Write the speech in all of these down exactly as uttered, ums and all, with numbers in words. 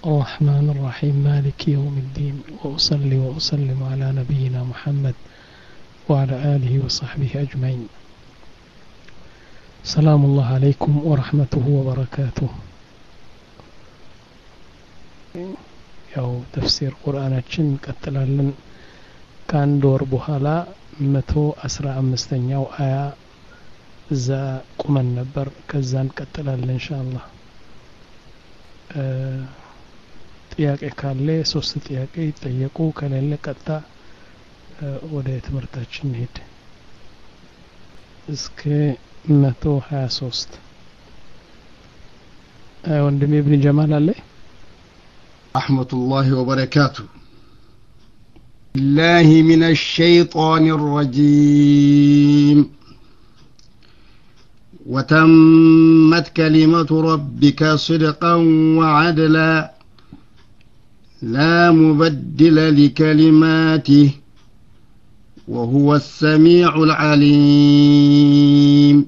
الرحمن الرحيم مالك يوم الدين وأصلي وأسلم على نبينا محمد وعلى آله وصحبه أجمعين. سلام الله عليكم ورحمته وبركاته. ያው ተፍሲር ቁርአናችን ቀጥላለን። ከአንድ ወር በኋላ መቶ አስራ አምስተኛው አያ እዛ ቁመን ነበር። ከዛን ቀጥላለን ኢንሻአላህ። ጥያቄ ካለ ሶስት ጥያቄ ይጠየቁ፣ ከሌለ ቀጣ ወደ ትምህርታችን ሄድ። እስከ መቶ ሀያ ሶስት ወንድሜ ኢብኑ ጀማል አለ። رحمة الله وبركاته. الله من الشيطان الرجيم. وتمت كلمة ربك صدقا وعدلا لا مبدل لكلماته وهو السميع العليم.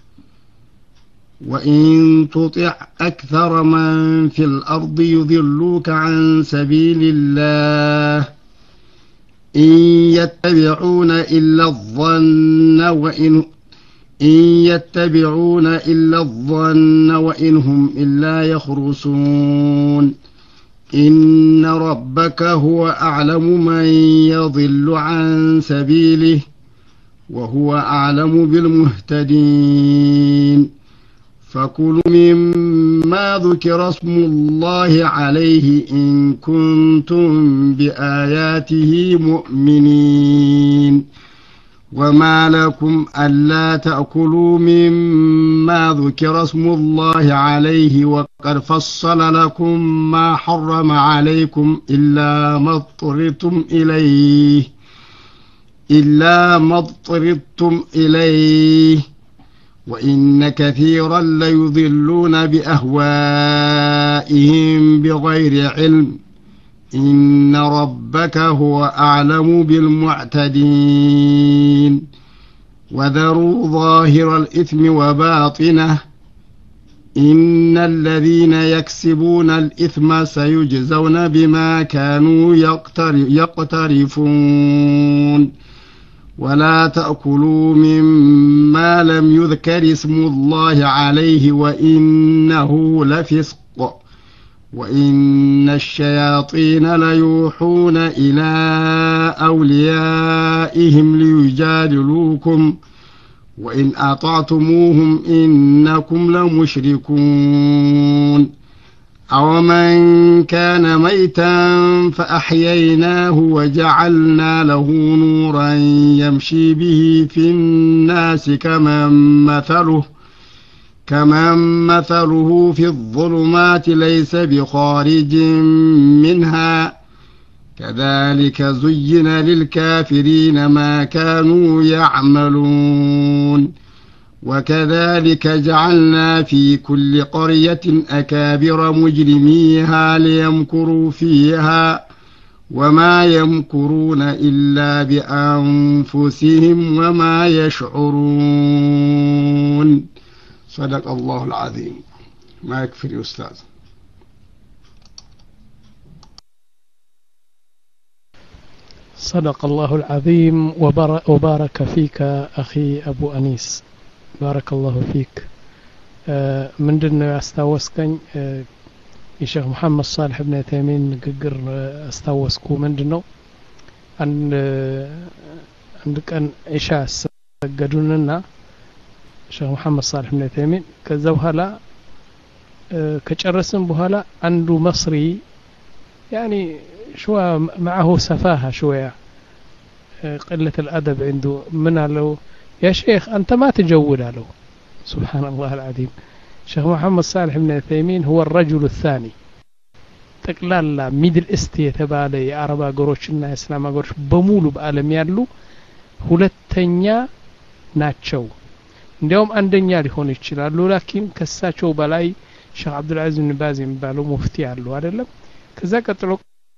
وإن تطع أكثر من في الأرض يضلوك عن سبيل الله إن يتبعون إلا الظن وإن إن يتبعون إلا الظن وإن هم إلا يخرصون. إن ربك هو أعلم من يضل عن سبيله وهو أعلم بالمهتدين. فكلوا مما ذكر اسم الله عليه إن كنتم بآياته مؤمنين. وما لكم ألا تأكلوا مما ذكر اسم الله عليه وقد فصل لكم ما حرم عليكم إلا ما اضطررتم إليه إلا ما اضطررتم إليه وإن كثيرا ليضلون بأهوائهم بغير علم. إن ربك هو أعلم بالمعتدين. وذروا ظاهر الإثم وباطنه إن الذين يكسبون الإثم سيجزون بما كانوا يقترفون. ولا تأكلوا مما لم يذكر اسم الله عليه وإنه لفسق. وإن الشياطين ليوحون إلى أوليائهم ليجادلوكم وإن أطعتموهم إنكم لمشركون. أومن كان ميتا فأحييناه وجعلنا له نورا يمشي به في الناس كمن مثله كمن مثله في الظلمات ليس بخارج منها كذلك زين للكافرين ما كانوا يعملون. وكذلك جعلنا في كل قرية أكابر مجرميها ليمكروا فيها وما يمكرون إلا بأنفسهم وما يشعرون. صدق الله العظيم. ما يكفي يا أستاذ. صدق الله العظيم وبارك فيك أخي أبو أنيس. بارك الله فيك. من دون أستوسكن الشيخ محمد صالح بن تيمين نقر أستوسكو من دونه عند عندك أن إشاء سجدوننا الشيخ محمد صالح بن تيمين كذا هلا كجرسم بهلا عنده مصري يعني شوية معه سفاهة شوية قلة الأدب عنده من له يا شيخ أنت ما تجول له. سبحان الله العظيم. شيخ محمد صالح بن تيمين هو الرجل الثاني تقلال ميدل استي تبالي عربا قروشنا إسلام قروش بمولو بألم يالو ሁለተኛ ናቸው። እንዲያውም አንደኛ ሊሆን ይችላል ላኪን ከሳቸው በላይ ሼክ አብዱል አዚዝ ኢብኑ ባዝ የሚባሉ ሙፍቲ አሉ አይደለም። ከዛ ቀጥሎ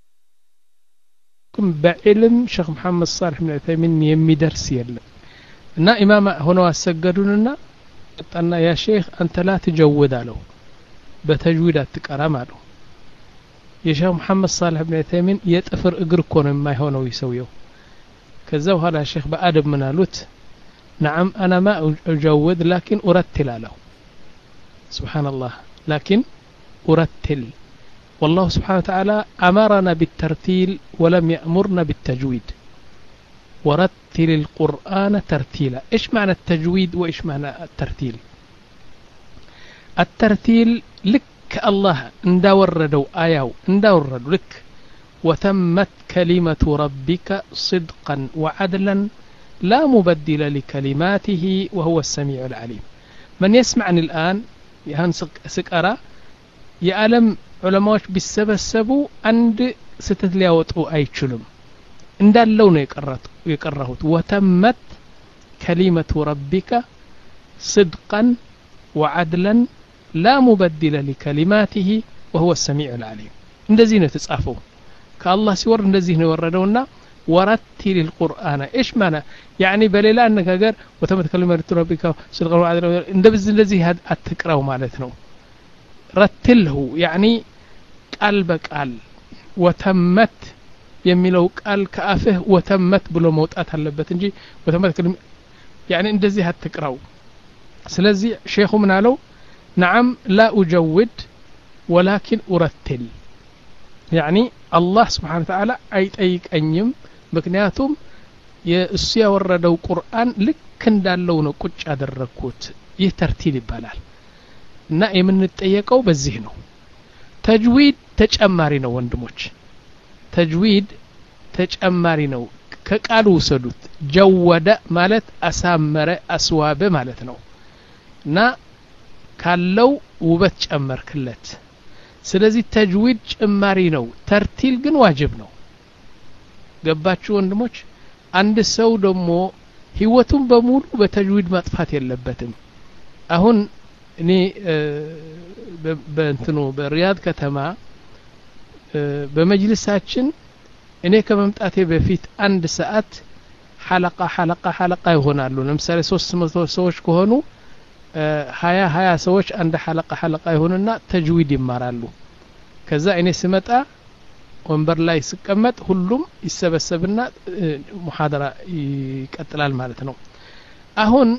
በዕልም ሼክ መሐመድ صالح بن عثيمين የሚደርስ የለም እና ኢማም ሆነው አሰገዱንና ጠጣና ያ ሼክ አንተ ላ ተጀውድ አለው በተጅዊድ አትቀራም አለው። የሼህ መሐመድ ሳልህ ኢብኑ ዑሰይሚን የጥፍር እግር እኮ ነው የማይሆነው ይሰውየው ከዛ በኋላ ሼህ በአደብ ምን አሉት نعم أنا ما أجود لكن أرتل له سبحان الله لكن أرتل والله سبحانه وتعالى أمرنا بالترتيل ولم يأمرنا بالتجويد ورتل القرآن ترتيلا إيش معنى التجويد وإيش معنى الترتيل الترتيل لك الله اندور ردو آياو اندور ردو لك وتمت كلمة ربك صدقا وعدلا لا مبدل لكلماته وهو السميع العليم من يسمعني الآن يهان سكرة يعلم علماء بالسبسبو عند ستتلياوطو أي تشلم እንዳለው ነው የቀረሁት وتمت كلمة ربك صدقا وعدلا لا مبدل لكلماته وهو السميع العليم እንደዚህ ነው ተጻፈው ከአላህ ሲወርድ እንደዚህ ነው ወረደውና ورتل القرآن ايش معنى يعني بليلا انغاغر وتمت كلمة ربك صدقا وعدلا እንደዚህ እንደዚህ አትቅራው ማለት ነው رتله يعني ቃል በቃል وتمت የሚለው ቃል ከአፍህ ወተመት ብሎ መውጣት አለበት እንጂ ወተመት ከልም يعني እንደዚህ አትቅራው ስለዚህ ሼኹ ምን አለው نعم لا أجود ولكن أرتل يعني الله سبحانه وتعالى አይጠይቀኝም ምክንያቱም የእሱ ያወረደው ቁርአን ልክ እንዳለው ነው ቁጭ ያደረኩት ይህ ተርቲል ይባላል እና የምንጠየቀው በዚህ ነው ተጅዊድ ተጨማሪ ነው ወንድሞች ተጅዊድ ተጨማሪ ነው ከቃሉ ወሰዱት ጀወደ ማለት አሳመረ አስዋበ ማለት ነው እና ካለው ውበት ጨመርክለት ስለዚህ ተጅዊድ ጨማሪ ነው ተርቲል ግን ዋጅብ ነው ገባችሁ ወንድሞች አንድ ሰው ደግሞ ህይወቱን በሙሉ በተጅዊድ ማጥፋት የለበትም አሁን እኔ በእንትኑ በሪያድ ከተማ በመጅልሳችን እኔ ከመምጣቴ በፊት አንድ ሰዓት ሐለቃ ሐለቃ ሐለቃ ይሆናሉ ለምሳሌ ሶስት መቶ ሰዎች ከሆኑ ሀያ ሀያ ሰዎች አንድ ሐለቃ ሐለቃ ይሆንና ተጅዊድ ይማራሉ ከዛ እኔ ስመጣ ወንበር ላይ ስቀመጥ ሁሉም ይሰበሰብና ሙሐደራ ይቀጥላል ማለት ነው አሁን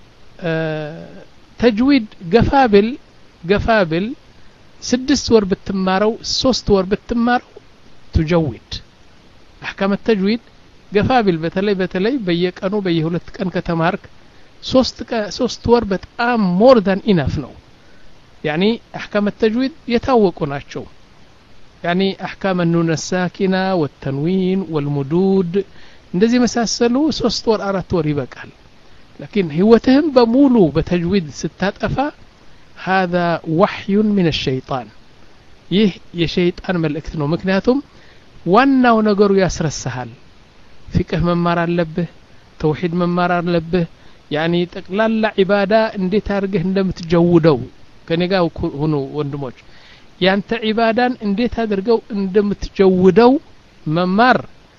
ተጅዊድ ገፋብል ገፋብል ስድስት ወር ብትማረው ሶስት ወር ብትማረው تجود احكام التجويد ገፋብል በተለይ በተለይ በየቀኑ በየሁለት ቀን ከተማርክ ሶስት ሶስት ወር በጣም more than enough ነው يعني احكام التجويد የታወቁ ናቸው يعني احكام النون الساكنه والتنوين والمدود እንደዚህ መሳሰሉ ሶስት ወር አራት ወር ይበቃል لكن ህይወትህም በሙሉ በተጅዊድ ስታጠፋ هذا وحي من الشيطان ይህ የሸይጣን መልእክት ነው ምክንያቱም ዋናው ነገሩ ያስረሳሃል ፍቅህ መማር አለብህ ተውሂድ መማር አለብህ يعني ጠቅላላ ዒባዳ እንዴት አድርገህ እንደምትጀውደው ከነጋው ሆኖ ወንድሞች ያንተ ዒባዳን እንዴት አድርገው እንደምትጀውደው መማር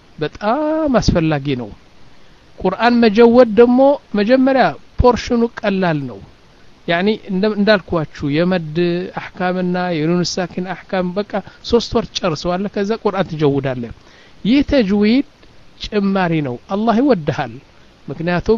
በጣም አስፈላጊ ነው ቁርአን መጀወድ ደግሞ መጀመሪያ ፖርሽኑ ቀላል ነው يعني እንዳልኳችሁ የመድ አህካምና የኑን ሳኪን አህካም በቃ ሶስት ወር ጨርሰዋል ከዛ ቁርአን ትጀውዳለህ ይህ ተጅዊድ ጭማሪ ነው አላህ ይወድሃል ምክንያቱም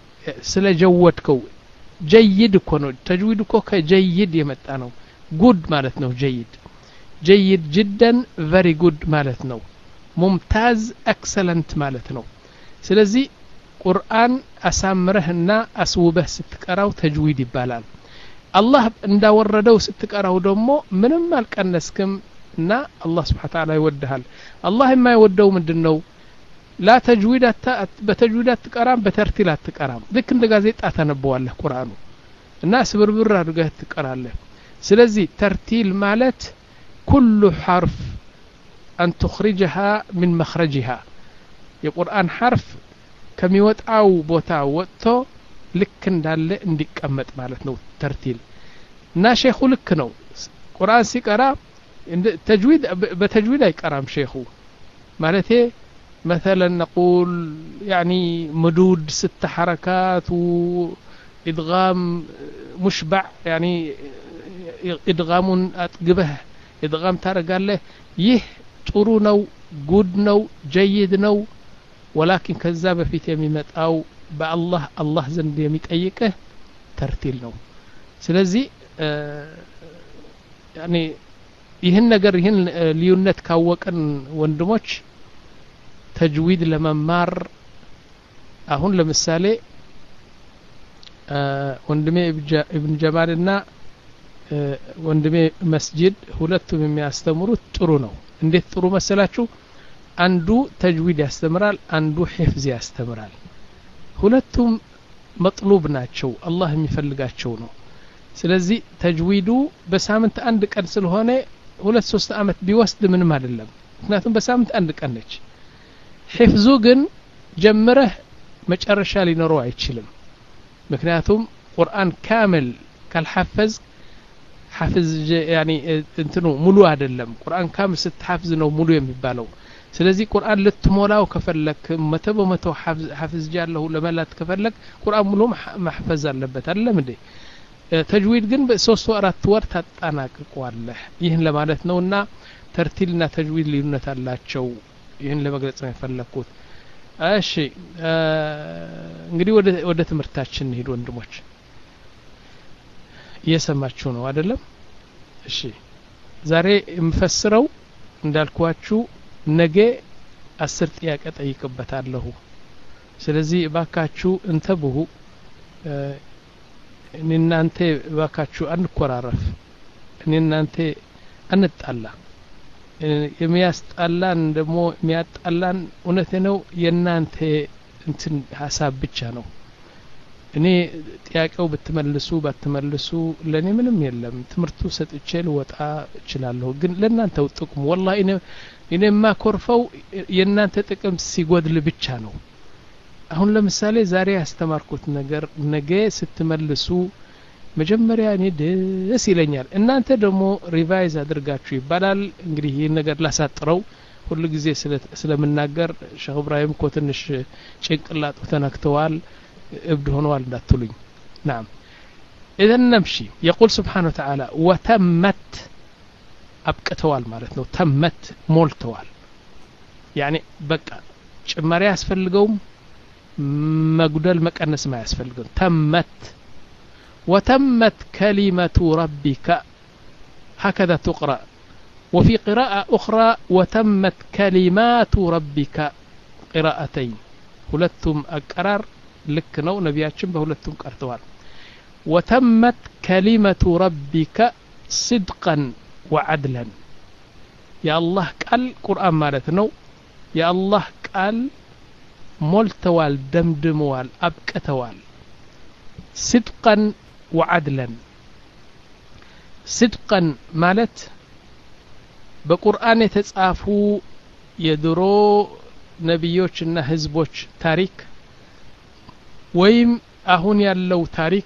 ስለጀወድከው ጀይድ እኮ ነው ተጅዊድ እኮ ከጀይድ የመጣ ነው ጉድ ማለት ነው ጀይድ ጀይድ جدا very good ማለት ነው ሙምታዝ ኤክሰለንት ማለት ነው ስለዚህ ቁርአን አሳምረህና አስውበህ ስትቀራው ተጅዊድ ይባላል አላህ እንዳወረደው ስትቀራው ደግሞ ምንም አልቀነስክም እና አላህ Subhanahu Wa Ta'ala ይወድሃል አላህ የማይወደው ምንድነው لا تجويد بتجويدات تقرام بترتيلات تقرام ልክ እንደ ጋዜጣ ታነበዋለህ ቁርአኑ እና ስብርብር አድርገህ ትቀራለህ ስለዚህ ተርቲል ማለት كل حرف أن تخرجها من مخرجها የቁርአን حرف ከሚወጣው ቦታ ወጥቶ ልክ እንዳለ እንዲቀመጥ ማለት ነው ተርቲል እና ሼኹ ልክ ነው ቁርአን ሲቀራ ተጅዊድ በተጅዊድ አይቀራም ሼኹ ማለቴ مثلا نقول يعني مدود ست حركات وإدغام مشبع يعني إدغام أتقبه ኢድጋም ታረጋለህ ይህ ጥሩ ነው ጉድ ነው ጀይድ ነው ወላኪን ከዛ በፊት የሚመጣው በአላህ አላህ ዘንድ የሚጠይቅህ ተርቲል ነው ስለዚህ ያኒ ይህን ነገር ይህን ልዩነት ካወቀን ወንድሞች ተጅዊድ ለመማር አሁን ለምሳሌ ወንድሜ ኢብኑ ጀማልና ወንድሜ መስጂድ ሁለቱም የሚያስተምሩት ጥሩ ነው እንዴት ጥሩ መሰላችሁ አንዱ ተጅዊድ ያስተምራል አንዱ ሒፍዝ ያስተምራል ሁለቱም መጥሉብ ናቸው አላህ የሚፈልጋቸው ነው ስለዚህ ተጅዊዱ በሳምንት አንድ ቀን ስለሆነ ሁለት ሶስት አመት ቢወስድ ምንም አይደለም ምክንያቱም በሳምንት አንድ ቀን ነች ሒፍዙ ግን ጀምረህ መጨረሻ ሊኖረው አይችልም ምክንያቱም ቁርአን ካምል ካልሐፈዝ حافظ يعني እንትኑ ሙሉ አይደለም ቁርአን ካምል ስትሐፍዝ ነው ሙሉ የሚባለው ስለዚህ ቁርአን ልትሞላው ከፈለክ መቶ በመቶ ሐፍዝ ያለው ለማለት ከፈለክ ቁርአን ሙሉ ማህፈዝ አለበት አይደለም እንዴ ተጅዊድ ግን በሶስት ወራት ወር ታጣናቅቀዋለህ ይህን ለማለት ነውና ተርቲልና ተጅዊድ ልዩነት አላቸው ይህን ለመግለጽ ነው የፈለኩት እሺ እንግዲህ ወደ ወደ ትምህርታችን እንሂድ ወንድሞች እየሰማችሁ ነው አይደለም እሺ ዛሬ የምፈስረው እንዳልኳችሁ ነገ አስር ጥያቄ ጠይቅበታለሁ ስለዚህ ባካችሁ እንተብሁ እናንተ ባካችሁ አንኮራረፍ እናንተ አንጣላ የሚያስጣላን ደግሞ የሚያጣላን እውነት ነው የናንተ እንትን ሐሳብ ብቻ ነው እኔ ጥያቄው ብትመልሱ ባትመልሱ ለኔ ምንም የለም ትምርቱ ሰጥቼ ልወጣ እችላለሁ ግን ለናንተው ጥቅም والله እኔ እኔማ ኮርፈው የናንተ ጥቅም ሲጎድል ብቻ ነው አሁን ለምሳሌ ዛሬ ያስተማርኩት ነገር ነገ ስትመልሱ መጀመሪያ እኔ ደስ ይለኛል እናንተ ደግሞ ሪቫይዝ አድርጋችሁ ይባላል እንግዲህ ይሄን ነገር ላሳጥረው ሁሉ ጊዜ ስለምናገር ሼህ ኢብራሂም እኮ ትንሽ ጭንቅላቱ ተነክተዋል ابد هنا እንዳትሉኝ نعم اذا نمشي يقول سبحانه وتعالى وتمت ابقتوال ማለት ነው ተመት ሞልተዋል يعني በቃ ጭማሪ ያስፈልገውም መጉደል መቀነስ ما ያስፈልገው ተመት وتمت كلمة ربك هكذا تقرأ وفي قراءة أخرى وتمت كلمات ربك قراءتين ሁለቱም አቀራር ልክ ነው ነቢያችን በሁለቱም ቀርተዋል وتمت كلمة ربك صدقا وعدلا يا الله قال قرآن ማለት ነው يا الله قال ሞልተዋል ደምድመዋል አብቀተዋል صدقا وعدلا صدقا ማለት በቁርአን የተጻፉ የድሮ ነብዮችና ህዝቦች ታሪክ ወይም አሁን ያለው ታሪክ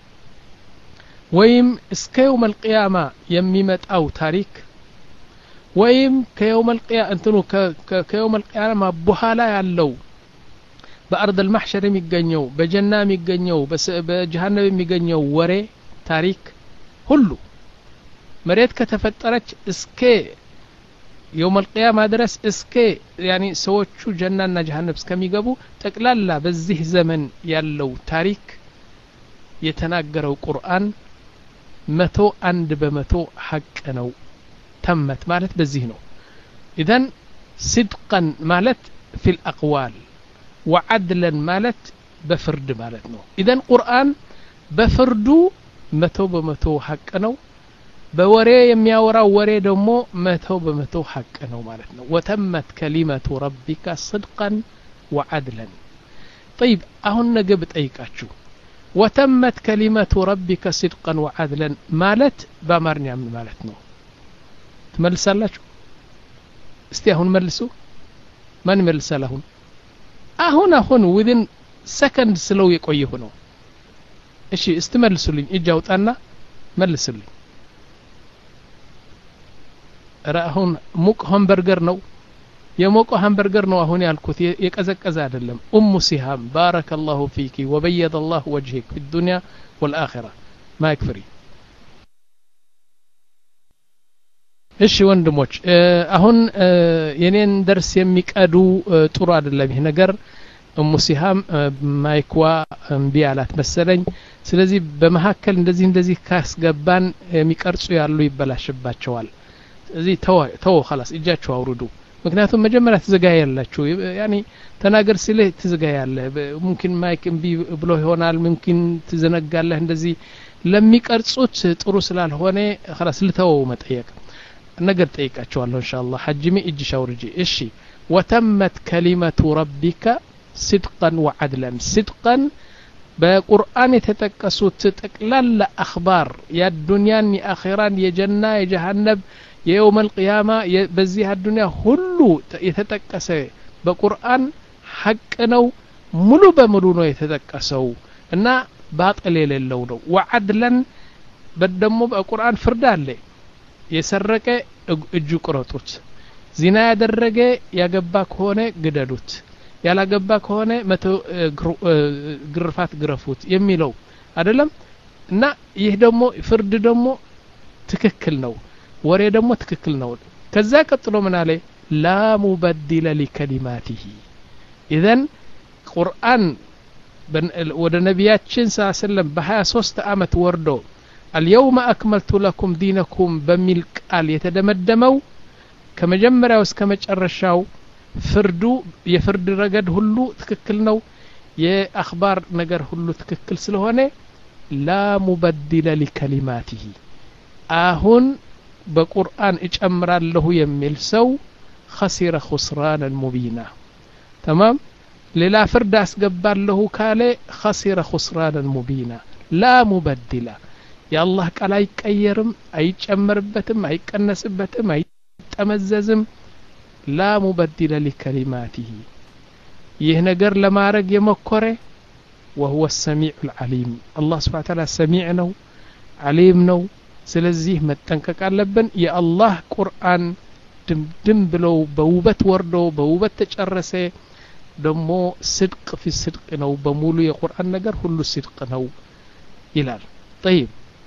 ወይም እስከ يوم القيامة የሚመጣው ታሪክ ወይም ከيوم القيامة እንትኑ ከيوم القيامة በኋላ ያለው በአርድ المحشر የሚገኘው በጀና የሚገኘው በጀሃነም የሚገኘው ወሬ ታሪክ ሁሉ መሬት ከተፈጠረች እስከ يوم القيامة درس اسكي يعني سوچو جنة جهنم اسكميغبو تقلالا بزيه زمن يالو تاريك يتناقروا قرآن متو عند بمتو حق نو تمت مالت بزيه نو إذن صدقا مالت في الأقوال وعدلا مالت بفرد مالت نو إذن قرآن بفردو متو بمتو حق نو በወሬ የሚያወራው ወሬ ደግሞ መቶ በመቶ ሐቅ ነው ማለት ነው وتمت كلمة ربك صدقا وعدلا طيب አሁን ነገ ብጠይቃችሁ وتمت كلمة ربك صدقا وعدلا ማለት በአማርኛ ምን ማለት ነው ትመልሳላችሁ እስቲ አሁን መልሱ ማን ይመልሳል አሁን አሁን አሁን within second ስለው የቆየሁ ነው እሺ እስቲ መልሱልኝ እጅ አውጣና መልሱልኝ راهون موك همبرجر نو يموكو همبرجر نو هون يالكوت يقزقز አይደለም ام سهام بارك الله فيك وبيض الله وجهك في الدنيا والاخره ما يكفري እሺ ወንድሞች አሁን የኔን ደርስ የሚቀዱ ጥሩ አይደለም ይሄ ነገር እሙ ሲሃም ማይክዋ እምቢ አላት መሰለኝ ስለዚህ በመሐከል እንደዚህ እንደዚህ ካስገባን የሚቀርጹ ያሉ ይበላሽባቸዋል ስለዚህ ተው ተው خلاص እጃችሁ አውርዱ ምክንያቱም መጀመሪያ ተዘጋያላችሁ ያኒ ተናገር ሲለ ተዘጋያለህ ሙምኪን ማይክ እምቢ ብሎ ይሆናል ሙምኪን ትዘነጋለህ እንደዚህ ለሚቀርጹት ጥሩ ስላልሆነ خلاص ልተው መጠየቅ ነገር ጠይቃቸዋለሁ ኢንሻአላህ ሐጅሚ እጅ ሻውርጂ እሺ وتمت كلمة ربك صدقا وعدلا صدقا በቁርአን የተጠቀሱት ጠቅላላ አخبار የዱንያን የአኺራን የጀና የጀሃነም የየውም القيامة በዚህ አዱንያ ሁሉ የተጠቀሰ በቁርአን ሐቅ ነው ሙሉ በሙሉ ነው የተጠቀሰው እና ባጥል የሌለው ነው وعدلا በደሞ በቁርአን ፍርድ አለ የሰረቀ እጁ ቁረጡት ዚና ያደረገ ያገባ ከሆነ ግደሉት ያላገባ ከሆነ መቶ ግርፋት ግረፉት የሚለው አይደለም እና ይህ ደግሞ ፍርድ ደግሞ ትክክል ነው ወሬ ደግሞ ትክክል ነው ከዛ ቀጥሎ ምን አለ ላ ሙበድለ ለከሊማቲሂ ኢዘን ቁርአን ወደ ነቢያችን ሰለላሁ ዐለይሂ ወሰለም በ23 አመት ወርዶ اليوم أكملت لكم دينكم بميل قال يتدمدمው ከመጀመሪያው እስከ መጨረሻው ፍርዱ የፍርድ ረገድ ሁሉ ትክክል ነው የአخبار ነገር ሁሉ ትክክል ስለሆነ لا مبدل لكلماته አሁን በቁርአን እጨምራለሁ የሚል ሰው خسر خسرانا مبينا تمام ሌላ ፍርድ አስገባለሁ ካለ خسر خسرانا مبينا لا مبدل የአላህ ቃል አይቀየርም አይጨመርበትም አይቀነስበትም አይጠመዘዝም لا مبدل لكلماته ይህ ነገር ለማረግ የመኮረ وهو السميع العليم الله سبحانه وتعالى سميع ነው عليم ነው ስለዚህ መጠንቀቅ አለብን የአላህ ቁርአን ድምድም ብለው በውበት ወርዶ በውበት ተጨረሰ ደሞ صدق في صدق ነው በሙሉ የቁርአን ነገር ሁሉ صدق ነው ይላል طيب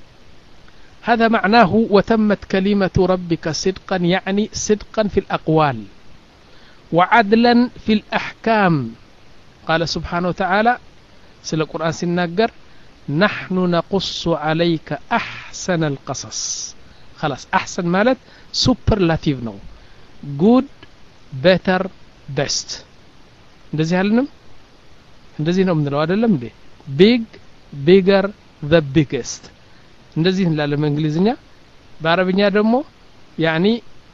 هذا معناه وتمت كلمة ربك صدقا يعني صدقا في الأقوال وعدلا في الأحكام قال سبحانه وتعالى سل القرآن سنناجر نحن نقص عليك أحسن القصص خلاص أحسن مالت superlative نو good better best እንደዚህ አልንም እንደዚህ ነው ምንለው አይደለም እንዴ big bigger the biggest እንደዚህ እንላለን በእንግሊዝኛ በአረብኛ ደግሞ يعني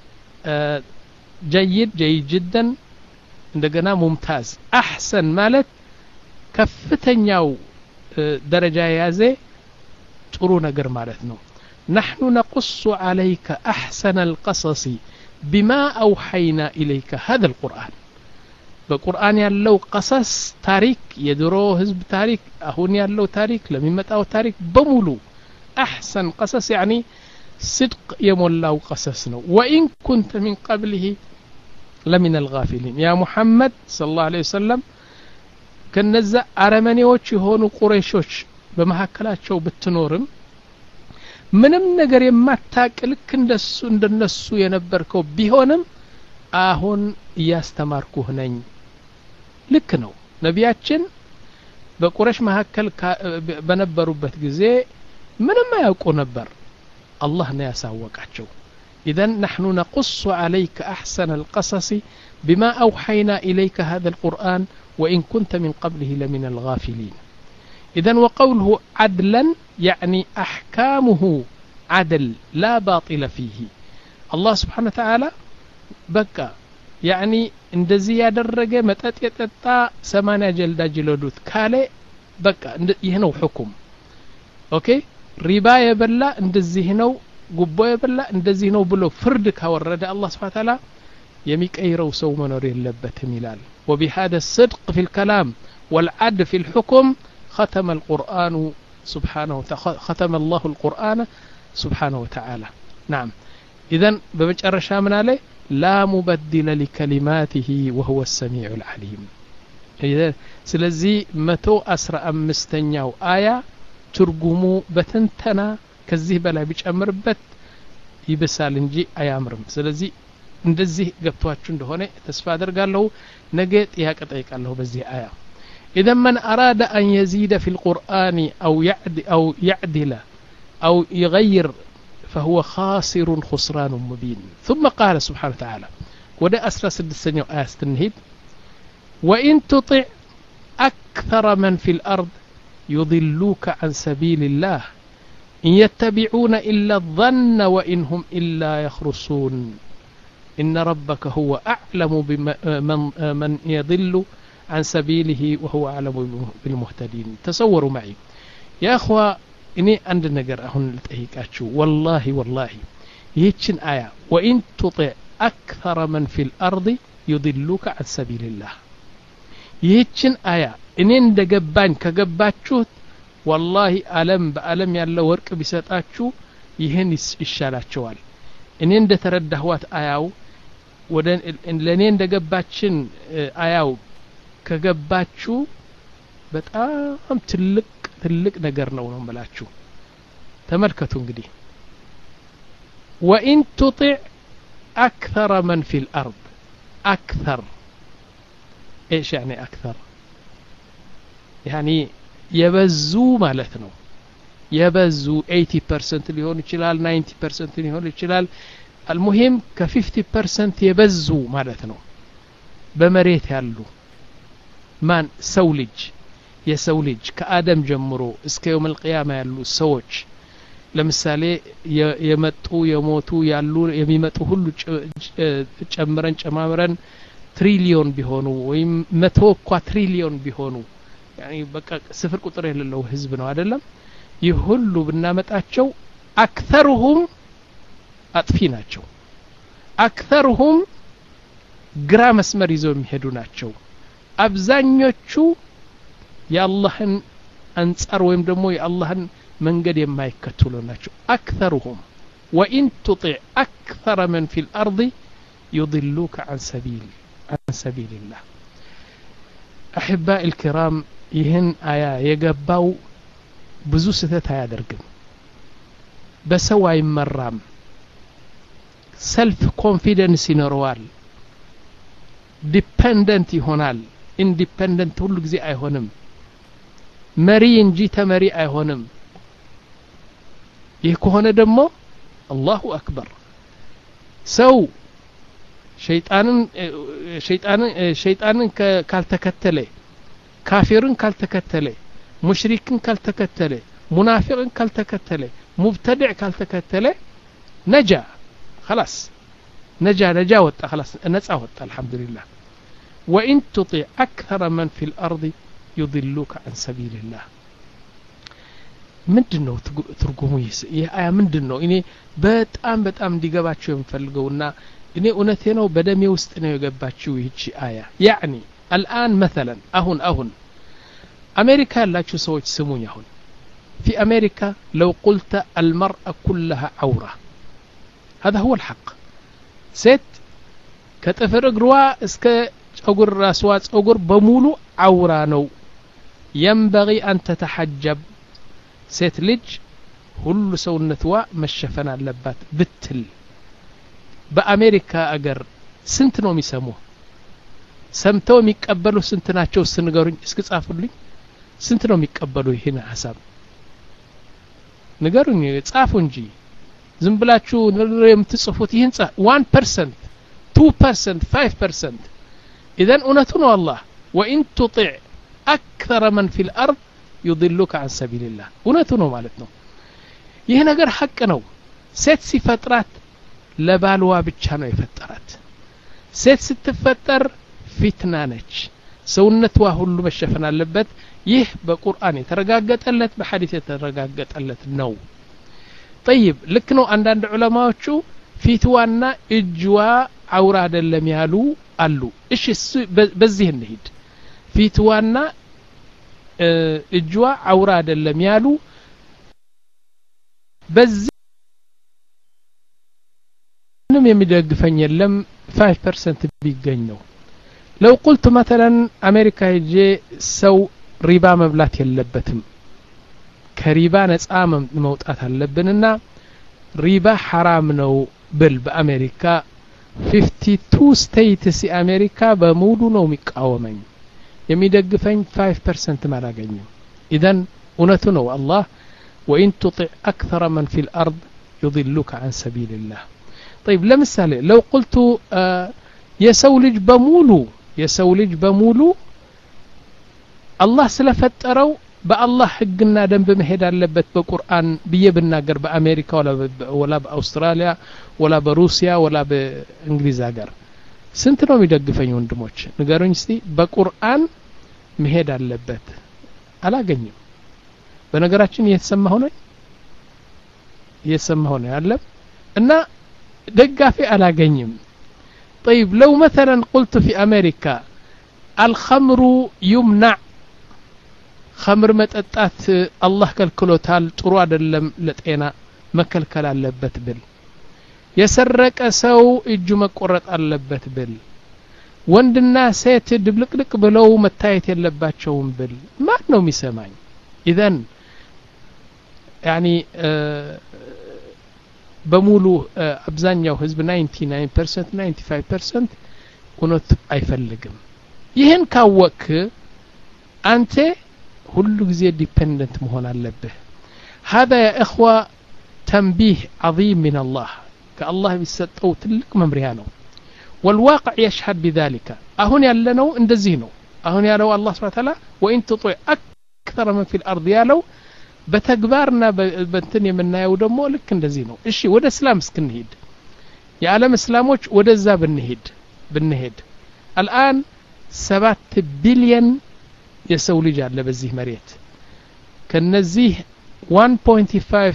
جيد جيد جدا እንደገና ممتاز احسن ማለት ከፍተኛው ደረጃ የያዘ ጥሩ ነገር ማለት ነው نحن نقص عليك احسن القصص بما اوحينا اليك هذا القرآن በቁርአን ያለው قصص ታሪክ የድሮ ህዝብ ታሪክ አሁን ያለው ታሪክ ለሚመጣው ታሪክ በሙሉ احسن قصص يعني صدق يمولاو قصصنا وان كنت من قبله لمن الغافلين يا محمد صلى الله عليه وسلم كنዛ አረመኔዎች የሆኑ ቁረይሾች በመሐከላቸው ብትኖርም ምንም ነገር የማታቅልክ እንደሱ እንደነሱ የነበርከው ቢሆንም አሁን ያስተማርኩህ ነኝ ልክ ነው ነቢያችን በቁረይሽ መሐከል በነበሩበት ጊዜ ምንም ያውቁ ነበር الله ነው ያሳወቃቸው اذا نحن نقص عليك احسن القصص بما اوحينا اليك هذا القرآن وان كنت من قبله لمن الغافلين اذا وقوله عدلا يعني احكامه عدل لا باطل فيه الله سبحانه وتعالى بقى يعني እንደዚህ ያደረገ መጠጥ የጠጣ ሰማንያ ጀልዳ ጅለዱት ካለ በቃ ይሄ ነው ሁክም ኦኬ ሪባ የበላ እንደዚህ ነው ጉቦ የበላ እንደዚህ ነው ብሎ ፍርድ ካወረደ አላህ Subhanahu Wa Ta'ala የሚቀይረው ሰው መኖር የለበትም ይላል وبهذا الصدق في الكلام والعدل في الحكم ختم القرآن سبحانه ختم الله القرآن سبحانه وتعالى نعم اذا بمجرشا من عليه لا مبدل لكلماته وهو السميع العليم اذا ስለዚህ መቶ አስራ አምስተኛው አያ ትርጉሙ በተንተና ከዚህ በላይ ቢጨምርበት ይበሳል እንጂ አያምርም ስለዚህ እንደዚህ ገብቷችሁ እንደሆነ ተስፋ አደርጋለሁ ነገ ጥያቄ ጠይቃለሁ በዚህ አያ إذا من أراد أن يزيد في القرآن أو يعد أو يعدل أو يغير فهو خاسر خسران مبين ثم قال سبحانه وتعالى وده أسرى سدسنيو آية النهيد وإن تطع أكثر من في الأرض يضلوك عن سبيل الله إن يتبعون إلا الظن وإن هم إلا يخرصون إن ربك هو أعلم بمن من يضل عن سبيله وهو أعلم بالمهتدين تصوروا معي يا أخوة إني عند نجر أهون التهيكاتشو والله والله يهتشن آية وإن تطع أكثر من في الأرض يضلوك عن سبيل الله يهتشن آية إني عند جبان كجباتشو والله ألم بألم يالله ورك بساتاتشو يهن الشالاتشوال إني عند تردهوات آياو ودن لني عند جباتشن آياو ከገባችሁ በጣም ትልቅ ትልቅ ነገር ነው ነው ማለት ተመልከቱ እንግዲህ وإن تطع أكثر من في الأرض أكثر إيش يعني أكثر يعني يبزو ማለት ነው يبزو eighty percent ሊሆን ይችላል ninety percent ሊሆን ይችላል المهم ከ fifty percent የበዙ ማለት ነው በመሬት ያሉ ማን ሰው ልጅ የሰው ልጅ ከአደም ጀምሮ እስከ يوم القيامه ያሉ ሰዎች ለምሳሌ የመጡ የሞቱ ያሉ የሚመጡ ሁሉ ጨምረን ጨማምረን ትሪሊዮን ቢሆኑ ወይም መቶ ኳትሪሊዮን ቢሆኑ يعني በቃ ስፍር ቁጥር የሌለው ህዝብ ነው አይደለም ይህ ሁሉ ብናመጣቸው አክثرهم አጥፊ ናቸው አክثرهم ግራ መስመር ይዘው የሚሄዱ ናቸው አብዛኞቹ የአላህን አንጻር ወይም ደግሞ የአላህን መንገድ የማይከተሉ ናቸው أكثرهم وإن تطع أكثر من في الأرض يضلوك عن سبيل عن سبيل الله أحباء الكرام ይህን አያ የገባው ብዙ ስህተት አያደርግም በሰው አይመራም ሰልፍ ኮንፊደንስ ይኖረዋል ዲፔንደንት ይሆናል ኢንዲፔንደንት ሁሉ ጊዜ አይሆንም መሪ እንጂ ተመሪ አይሆንም ይህ ከሆነ ደግሞ አላሁ አክበር ሰው ሸይጣንን ሸይጣንን ሸይጣንን ካልተከተለ ካፊርን ካልተከተለ ሙሽሪክን ካልተከተለ ሙናፊቅን ካልተከተለ ሙብተዲዕ ካልተከተለ ነጃ خلاص نجا نجا وطا خلاص نصا وطا الحمد لله وإن تطيع أكثر من في الأرض يضلوك عن سبيل الله ምንድነው ትርጉሙ ይህ አያ ምንድነው እኔ በጣም በጣም እንዲገባችሁ የምፈልገውና እኔ እውነቴ ነው በደሜ ውስጥ ነው የገባችሁ ይህቺ አያ يعني الآن مثلا أهون أهون أمريكا لاችሁ ሰዎች ስሙኝ አሁን في أمريكا لو قلت المرأة كلها عورة هذا هو الحق ست كتفر اغروا اسك ጸጉር ራስዋ ጸጉር በሙሉ አውራ ነው ينبغي أن تتحجب ست ልጅ ሁሉ ሰውነትዋ መሸፈን አለባት ብትል በአሜሪካ አገር ስንት ነው የሚሰሙ ሰምተው የሚቀበሉ ስንት ናቸው ስንገሩኝ እስኪ ጻፉልኝ ስንት ነው የሚቀበሉ ይሄን ሐሳብ ንገሩኝ ጻፉ እንጂ ዝም ብላችሁ የምትጽፉት ይሄን one percent two percent five percent اذا እውነቱን والله وان تطع اكثر من في الارض يضلوك عن سبيل الله እውነቱን ማለት ነው ይሄ ነገር ሐቅ ነው ሴት ሲፈጥራት ለባልዋ ብቻ ነው የፈጠራት ሴት ስትፈጠር ፊትና ነች ሰውነትዋ ሁሉ መሸፈን አለበት ይህ በቁርአን የተረጋገጠለት በሐዲስ የተረጋገጠለት ነው طيب ልክ ነው አንዳንድ ዑለማዎቹ ፊትዋና እጅዋ አውራ አይደለም ያሉ አሉ እሺ በዚህ እንሂድ ፊትዋና እጅዋ አውራ አይደለም ያሉ በዚህ ምንም የሚደግፈኝ የለም five percent ቢገኝ ነው لو قلت مثلا امريكا يجي سو ربا مبلات የለበትም ከሪባ ነፃ መውጣት አለብንና ሪባ حرام ነው ብል በአሜሪካ fifty-two states የአሜሪካ በሙሉ ነው የሚቃወመኝ የሚደግፈኝ five percent ማላገኝም ኢዘን እውነቱ ነው አላህ وإن تطع أكثر من في الأرض يضلوك عن سبيل الله طيب لمثال لو قلت يسولج بمولو يسولج بمولو الله ስለፈጠረው በአላህ ህግና ደንብ መሄድ አለበት በቁርአን ብዬ ብናገር በአሜሪካ ወላ ወላ በአውስትራሊያ ወላ በሩሲያ ወላ በእንግሊዝ ሀገር ስንት ነው የሚደግፈኝ ወንድሞች ንገሩኝ እስቲ በቁርአን መሄድ አለበት አላገኝም በነገራችን እየተሰማሁ ነው እየተሰማሁ ነው ያለ እና ደጋፊ አላገኝም طيب لو مثلا قلت في أمريكا الخمر يمنع خمر መጠጣት አላህ ከልክሎታል ጥሩ አይደለም ለጤና መከልከል አለበት ብል የሰረቀ ሰው እጁ መቆረጥ አለበት ብል ወንድና ሴት ድብልቅልቅ ብለው መታየት የለባቸውም ብል ማን ነው የሚሰማኝ ኢዘን يعني በሙሉ አብዛኛው ህዝብ ninety-nine percent ninety-five percent እውነት አይፈልግም ይሄን ካወክ አንተ ሁሉ ጊዜ ዲፔንደንት መሆን አለብህ هذا يا اخوه تنبيه عظيم من الله كالله بيسطው ትልቅ መምሪያ ነው والواقع يشهد بذلك አሁን ያለነው እንደዚህ ነው አሁን ያለው አላህ Subhanahu Wa Ta'ala وان تطع اكثر من في الارض ያለው በተግባርና በእንትን የምናየው ደግሞ ልክ እንደዚህ ነው እሺ ወደ እስላም እስክንሄድ የዓለም እስላሞች ወደዛ ብንሄድ ብንሄድ الان seven ቢሊዮን የሰው ልጅ አለ በዚህ መሬት ከነዚህ one point five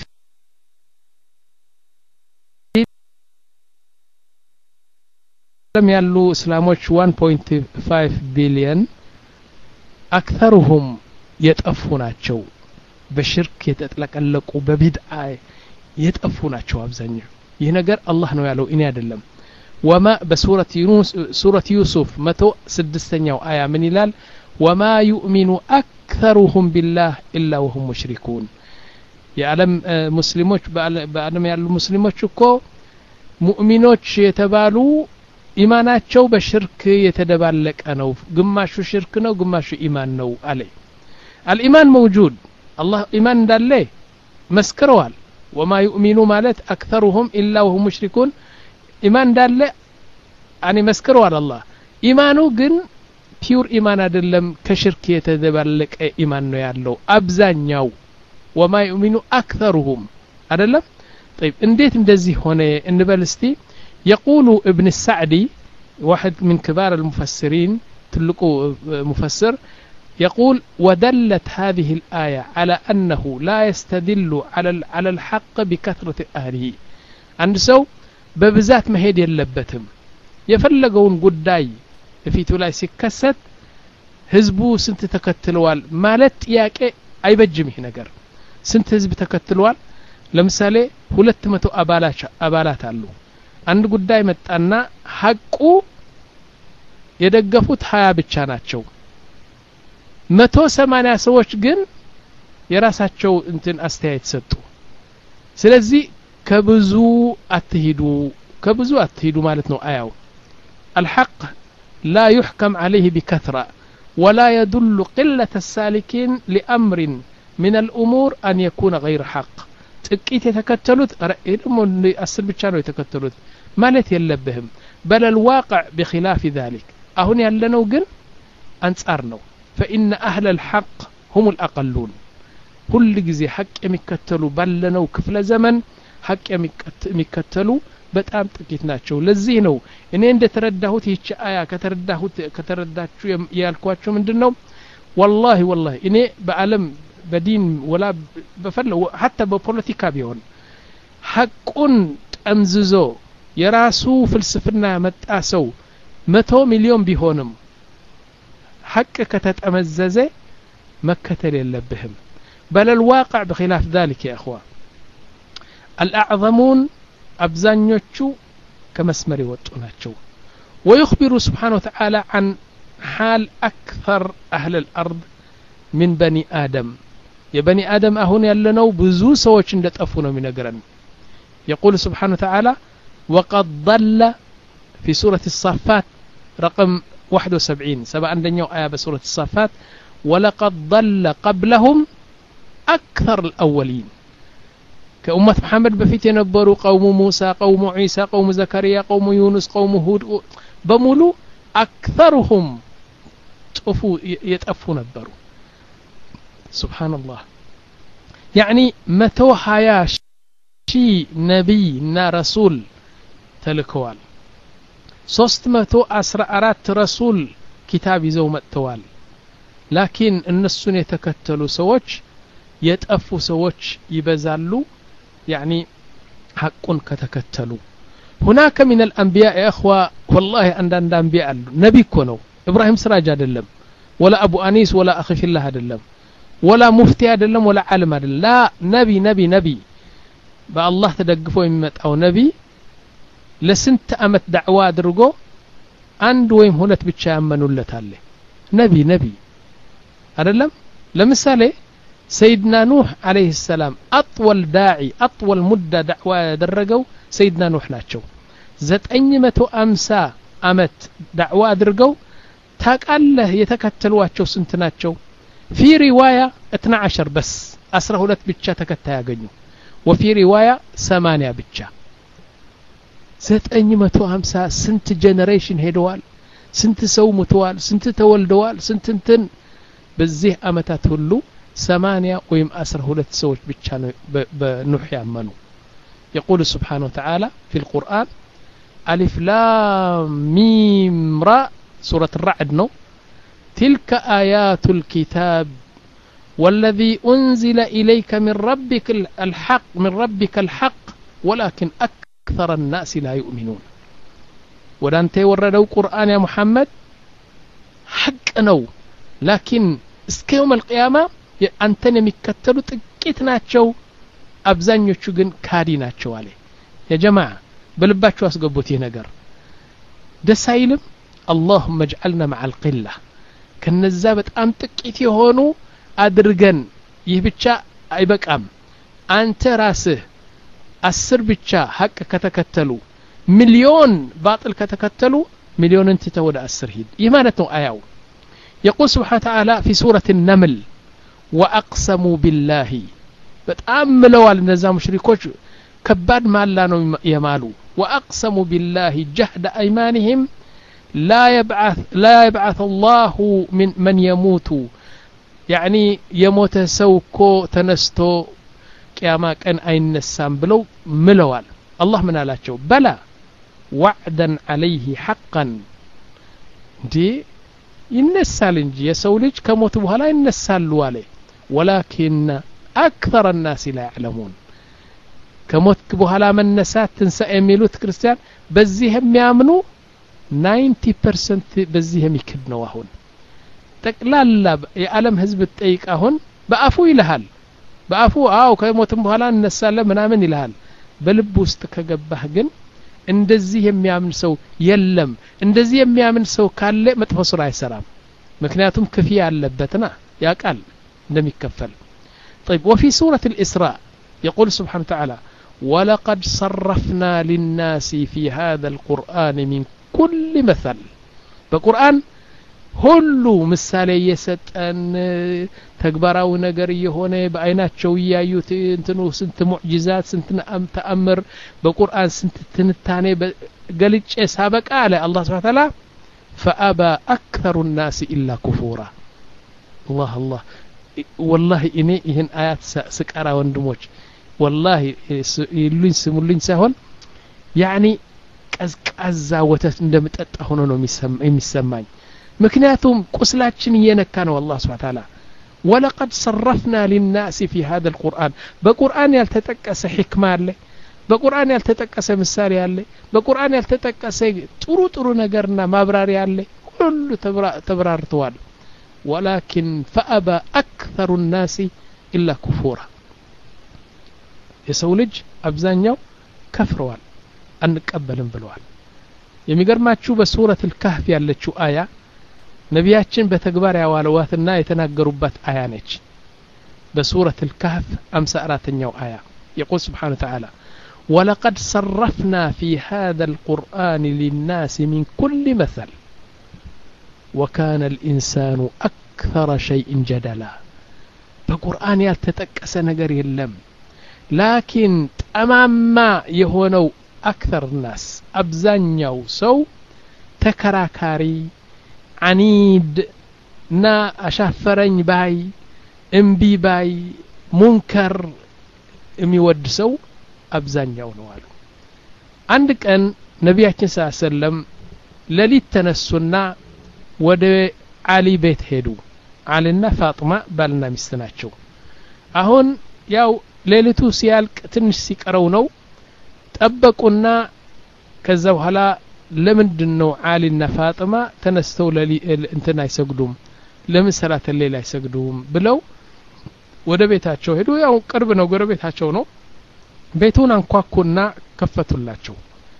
ለም ያሉ እስላሞች one point five ቢሊዮን አክثرهم የጠፉ ናቸው በሽርክ የተጠለቀለቁ በቢድዓ የጠፉ ናቸው አብዛኛው ይህ ነገር አላህ ነው ያለው እኔ አይደለም ወማ በሱረት ዩኑስ ሱረት ዩሱፍ one oh six ኛው አያ ምን ይላል وما يؤمن أكثرهم بالله إلا وهم مشركون የዓለም ሙስሊሞች በዓለም ያሉ ሙስሊሞች እኮ ሙእሚኖች የተባሉ ኢማናቸው በሽርክ የተደባለቀ ነው ግማሹ ሽርክ ነው ግማሹ ኢማን ነው አለ الإيمان موجود الله إيمان እንዳለ መስክረዋል وما يؤمن ማለት أكثرهم إلا وهم مشركون ኢማን እንዳለ አኒ መስክረዋል አላህ ኢማኑ ግን ፒውር ኢማን አይደለም ከሽርክ የተደባለቀ ኢማን ነው ያለው አብዛኛው وما يؤمن أكثرهم አይደለም طيب እንዴት እንደዚህ ሆነ እንበል እስቲ يقول ابن السعدي واحد من كبار المفسرين ትልቁ مفسر يقول ودلت هذه الآية على أنه لا يستدل على على الحق بكثرة أهله عند سو ببزات مهيد يلبتهم يفلقون قداي ፊቱ ላይ ሲከሰት ህዝቡ ስንት ተከትለዋል ማለት ያቄ አይበጅም ይሄ ነገር ስንት ህዝብ ተከትለዋል ለምሳሌ ሁለት መቶ አባላች አባላት አሉ አንድ ጉዳይ መጣና ሐቁ የደገፉት ሀያ ብቻ ናቸው one hundred eighty ሰዎች ግን የራሳቸው እንትን አስተያየት ሰጡ ስለዚህ ከብዙ አትሂዱ ከብዙ አትሂዱ ማለት ነው አያው الحق لا يحكم عليه بكثرة ولا يدل قلة السالكين لأمر من الأمور أن يكون غير حق ጥቂት የተከተሉት ረእድሞ አስር ብቻ ነው የተከተሉት ማለት የለበህም بل الواقع بخلاف ذلك አሁን ያለነው ግን አንጻር ነው فإن أهل الحق هم الأقلون كل ጊዜ ሐቅ የሚከተሉ ባለነው ክፍለ ዘመን ሐቅ የሚከተሉ በጣም ጥቂት ናቸው ለዚህ ነው እኔ እንደተረዳሁት ይህች አያ ከተረዳሁት ከተረዳችሁ ያልኳችሁ ምንድነው والله والله እኔ በአለም በዲን ወላ በፈለው حتى በፖለቲካ ቢሆን ሐቁን ጠምዝዞ የራሱ ፍልስፍና መጣሰው መቶ ሚሊዮን ቢሆንም ሐቅ ከተጠመዘዘ መከተል የለብህም بل الواقع بخلاف ذلك يا اخوان الأعظمون አብዛኞቹ ከመስመር ይወጡ ናቸው ويخبر سبحانه وتعالى عن حال أكثر أهل الأرض من بني آدم يا بني آدم أهون يلنو ብዙ ሰዎች እንደጠፉ ነው የሚነገረን يقول سبحانه وتعالى وقد ضل في سورة الصافات رقم واحد وسبعين سبع عندنا آية بسورة الصافات ولقد ضل قبلهم أكثر الأولين كأمة محمد بفيت ينبروا قوم موسى قوم عيسى قوم زكريا قوم يونس قوم هود بمولو أكثرهم يتأفوا نبروا سبحان الله يعني متو حيا شي نبي نا رسول تلكوال ሶስት መቶ አስራ አራት ረሱል ኪታብ ይዘው መጥተዋል ላኪን እነሱን የተከተሉ ሰዎች የጠፉ ሰዎች ይበዛሉ يعني حقን ከተከተሉ هناك من الانبياء يا اخوه والله عندنا انبياء نبي እኮ ነው ابراهيم سراج አይደለም ولا ابو انيس ولا اخي في الله አይደለም ولا مفتي አይደለም ولا عالم አይደለም لا نبي نبي نبي بالله ተደግፎ የሚመጣው ነቢ ለስንት አመት ዳዕዋ አድርጎ አንድ ወይም ሁለት ብቻ ያመኑለታል ነቢ ነቢ አይደለም ለምሳሌ سيدنا نوح عليه السلام أطول داعي أطول مدة دعوة درجوا سيدنا نوح ناتشو ዘጠኝ መቶ ሃምሳ አመት ዳዕዋ አድርገው ታቃለህ የተከተሏቸው ስንት ናቸው في رواية اثنا عشر بس አስራ ሁለት ብቻ ተከታይ ያገኙ وفي رواية ثمانية ብቻ ዘጠኝ መቶ ሃምሳ ስንት ጀነሬሽን ሄደዋል ስንት ሰው ሞተዋል ስንት ተወልደዋል ስንት እንትን በዚህ አመታት ሁሉ ثمانية ويم أسر هلت سوج بتشانو بنوح يأمنو يقول سبحانه وتعالى في القرآن ألف لام ميم را سورة الرعد نو تلك آيات الكتاب والذي أنزل إليك من ربك الحق من ربك الحق ولكن أكثر الناس لا يؤمنون ودانتي وردوا قرآن يا محمد حق نو لكن اسك يوم القيامة አንተን የሚከተሉ ጥቂት ናቸው አብዛኞቹ ግን ካዲ ናቸው አለ يا جماعه በልባችሁ አስገቡት ይሄ ነገር ደስ አይልም اللهم اجعلنا مع القله ከነዛ በጣም ጥቂት የሆኑ አድርገን ይህ ብቻ አይበቃም አንተ ራስህ አስር ብቻ ሐቅ ከተከተሉ ሚሊዮን ባጥል ከተከተሉ ሚሊዮንን ትተው ወደ አስር ሂድ ይህ ማለት ነው አያው يقول سبحانه وتعالى في سورة النمل وأقسموا بالله بتأملوا النزام مشركوش كباد مالا يمالو وأقسموا بالله جهد أيمانهم لا يبعث لا يبعث الله من من يموت يعني يموت سوكو تنستو كيما كان أين السام بلو ملوال الله من علاتشو بلا وعدا عليه حقا دي ينسال انجي يسولج كموت بهلا ينسال عليه ولكن أكثر الناس لا يعلمون كموت بهلا من نسات تنسى يميلوت كريستيان بزيهم يامنوا ninety percent بزيهم يكدنوا هون تقلالا يعلم حزب التيك اهون بأفو يلهال بأفو آو كموت بهلا نسال منامن يلهال بلب ውስጥ ከገባህ ግን እንደዚህ የሚያምን ሰው የለም እንደዚህ የሚያምን ሰው ካለ መጥፎ ስራ አይሰራም ምክንያቱም ክፍያ አለበትና ያቃል እንደሚከፈል طيب وفي سورة الإسراء يقول سبحانه وتعالى ولقد صرفنا للناس في هذا القرآن من كل مثل በቁርአን ሁሉ ምሳሌ የሰጠን ተግባራው ነገር የሆነ በአይናቸው ያዩት እንትኑ ስንት ሙዕጂዛት ስንት ተአምር በቁርአን ስንት ትንታኔ ገልጬ ሳበቃ አለ አላህ Subhanahu Wa Ta'ala فأبى أكثر الناس إلا كفورا الله الله والله إني ይህን አያት ስቀራ ወንድሞች والله ይሉኝ ስሙልኝ ሳይሆን يعني ቀዝቃዛ ወተት እንደምጠጣ ሆኖ ነው የሚሰማኝ ምክንያቱም ቁስላችን እየነካ ነው አላህ Subhanahu Wa Ta'ala ولقد صرفنا للناس في هذا القرآن بقرآن ያልተጠቀሰ ህክማ አለ በቁርአን ያልተጠቀሰ ምሳሌ አለ በቁርአን ያልተጠቀሰ ጥሩ ጥሩ ነገርና ማብራሪያ አለ ሁሉ ተብራርተዋል ولكن فأبى أكثر الناس إلا كفورا የሰው ልጅ አብዛኛው ከፍረዋል አንቀበልም ብለዋል የሚገርማችሁ በሱረት الكهف ያለችው አያ ነቢያችን በተግባር ያዋለዋትና የተናገሩባት አያ ነች በሱረት الكهف خمسة وأربعين አያ يقول سبحانه وتعالى ولقد صرفنا في هذا القرآن للناس من كل مثل وكان الإنسان أكثر شيء جدلا በቁርአን ያልተጠቀሰ ነገር የለም ላኪን ጠማማ የሆነው أكثر الناس አብዛኛው ሰው ተከራካሪ عنيد ና አሻፈረኝ ባይ እምቢ ባይ ሙንከር የሚወድ ሰው አብዛኛው ነው አሉ አንድ ቀን ነቢያችን ሰለላሁ ዐለይሂ ወሰለም ለሊት ተነሱና ወደ አሊ ቤት ሄዱ አሊና ፋጥማ ባልና ሚስት ናቸው አሁን ያው ሌሊቱ ሲያልቅ ትንሽ ሲቀረው ነው ጠበቁና ከዛ በኋላ ለምንድነው አሊና ፋጥማ ተነስተው ለሊ እንትና አይሰግዱም ለምን ሰላተ ሌላ አይሰግዱም ብለው ወደ ቤታቸው ሄዱ ያው ቅርብ ነው ጎረቤታቸው ነው ቤቱን አንኳኩና ከፈቱላቸው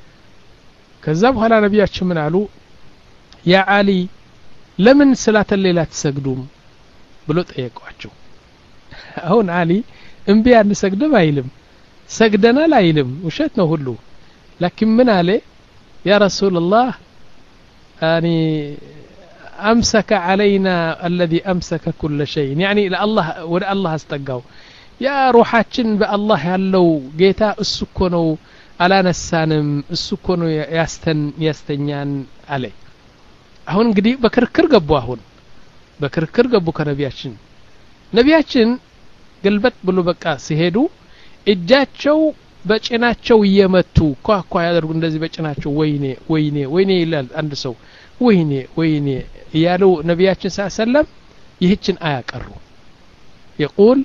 ከዛ በኋላ ነቢያችን ምን አሉ ያ አሊ ለምን ሰላተ ሌላ ተሰግዱም ብሎ ጠየቋቸው አሁን አሊ እንቢ አንሰግድም አይልም ሰግደናል አይልም ውሸት ነው ሁሉ لكن من عليه يا رسول الله اني امسك علينا الذي امسك كل شيء يعني الى الله ولا الله استقاو يا روحاችን በአላህ ያለው ጌታ እሱ እኮ ነው አላነሳንም እሱ እኮ ነው ያስተን ያስተኛን አለ አሁን እንግዲህ በክርክር ገቡ አሁን በክርክር ገቡ ከነቢያችን ነቢያችን ገልበጥ ብሎ በቃ ሲሄዱ እጃቸው በጭናቸው እየመቱ ኳኳ ያደርጉ እንደዚህ በጭናቸው ወይኔ ወይኔ ወይኔ ይላል አንድ ሰው ወይኔ ወይኔ ያለው ነቢያችን ሰለላም ይህችን አያ ቀሩ يقول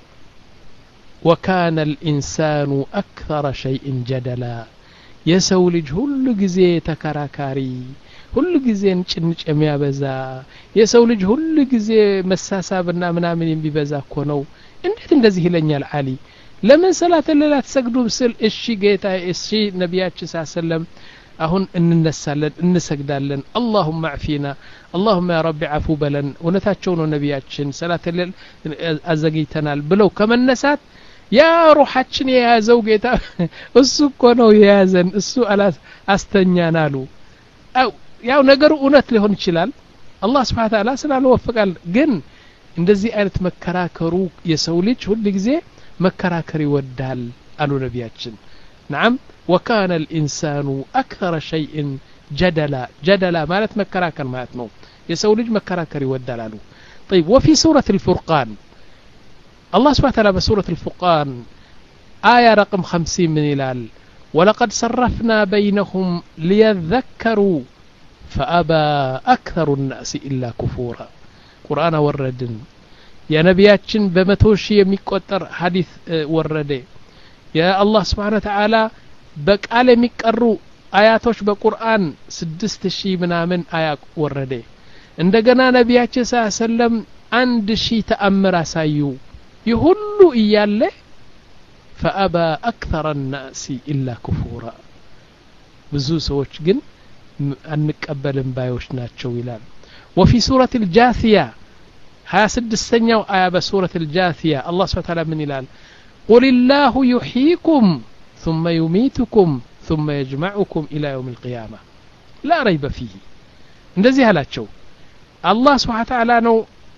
وكان الإنسان أكثر شيء جدلا የሰው ልጅ ሁሉ ጊዜ ተከራካሪ ሁሉ ጊዜ ጭንጭ የሚያበዛ የሰው ልጅ ሁሉ ጊዜ መሳሳብና ምናምን የሚበዛ እኮ ነው እንዴት እንደዚህ ይለኛል አሊ ለምን ሰላተ ሌላ ተሰግዱም ስል እሺ ጌታ እሺ ነቢያችን ሰለላም አሁን እንነሳለን እንሰግዳለን اللهم اعفينا اللهم يا رب عفو بلن ወነታቸው ነው ነቢያችን ሰላተ ሌላ አዘግይተናል ብለው ከመነሳት ያ ሩሃችን የያዘው ጌታ እሱ እኮ ነው የያዘን እሱ አላስ አስተኛናሉ አው ያው ነገሩ እውነት ሊሆን ይችላል አላህ Subhanahu Wa Ta'ala ስላልወፈቃል ግን እንደዚህ አይነት መከራከሩ የሰው ልጅ ሁሉ ጊዜ መከራከር ይወዳል አሉ ነቢያችን نعم وكان الانسان اكثر شيء جدلا جدلا ማለት መከራከር ማለት ነው የሰው ልጅ መከራከር ይወዳል አሉ طيب وفي سورة الفرقان الله سبحانه وتعالى بسورة الفرقان آية رقم خمسين من إلال ولقد صرفنا بينهم ليذكروا فأبى أكثر الناس إلا كفورا قرآن ورد يا نبياتشن بمتوشي يميكوتر حديث ورد يا الله سبحانه وتعالى بقال يميكروا آياتوش بقرآن سدست شي منامن آيات ورد عندنا نبياتشن صلى الله عليه وسلم عند شي تأمر سايو يهل إياله فأبى أكثر الناس إلا كفورا بزو سوچ جن أنقبل بايوش ناتشو يلال وفي سورة الجاثية ها سد السنة آية بسورة الجاثية الله سبحانه وتعالى من يلال قل الله يحييكم ثم يميتكم ثم يجمعكم إلى يوم القيامة لا ريب فيه እንደዚህ አላቸው الله سبحانه وتعالى ነው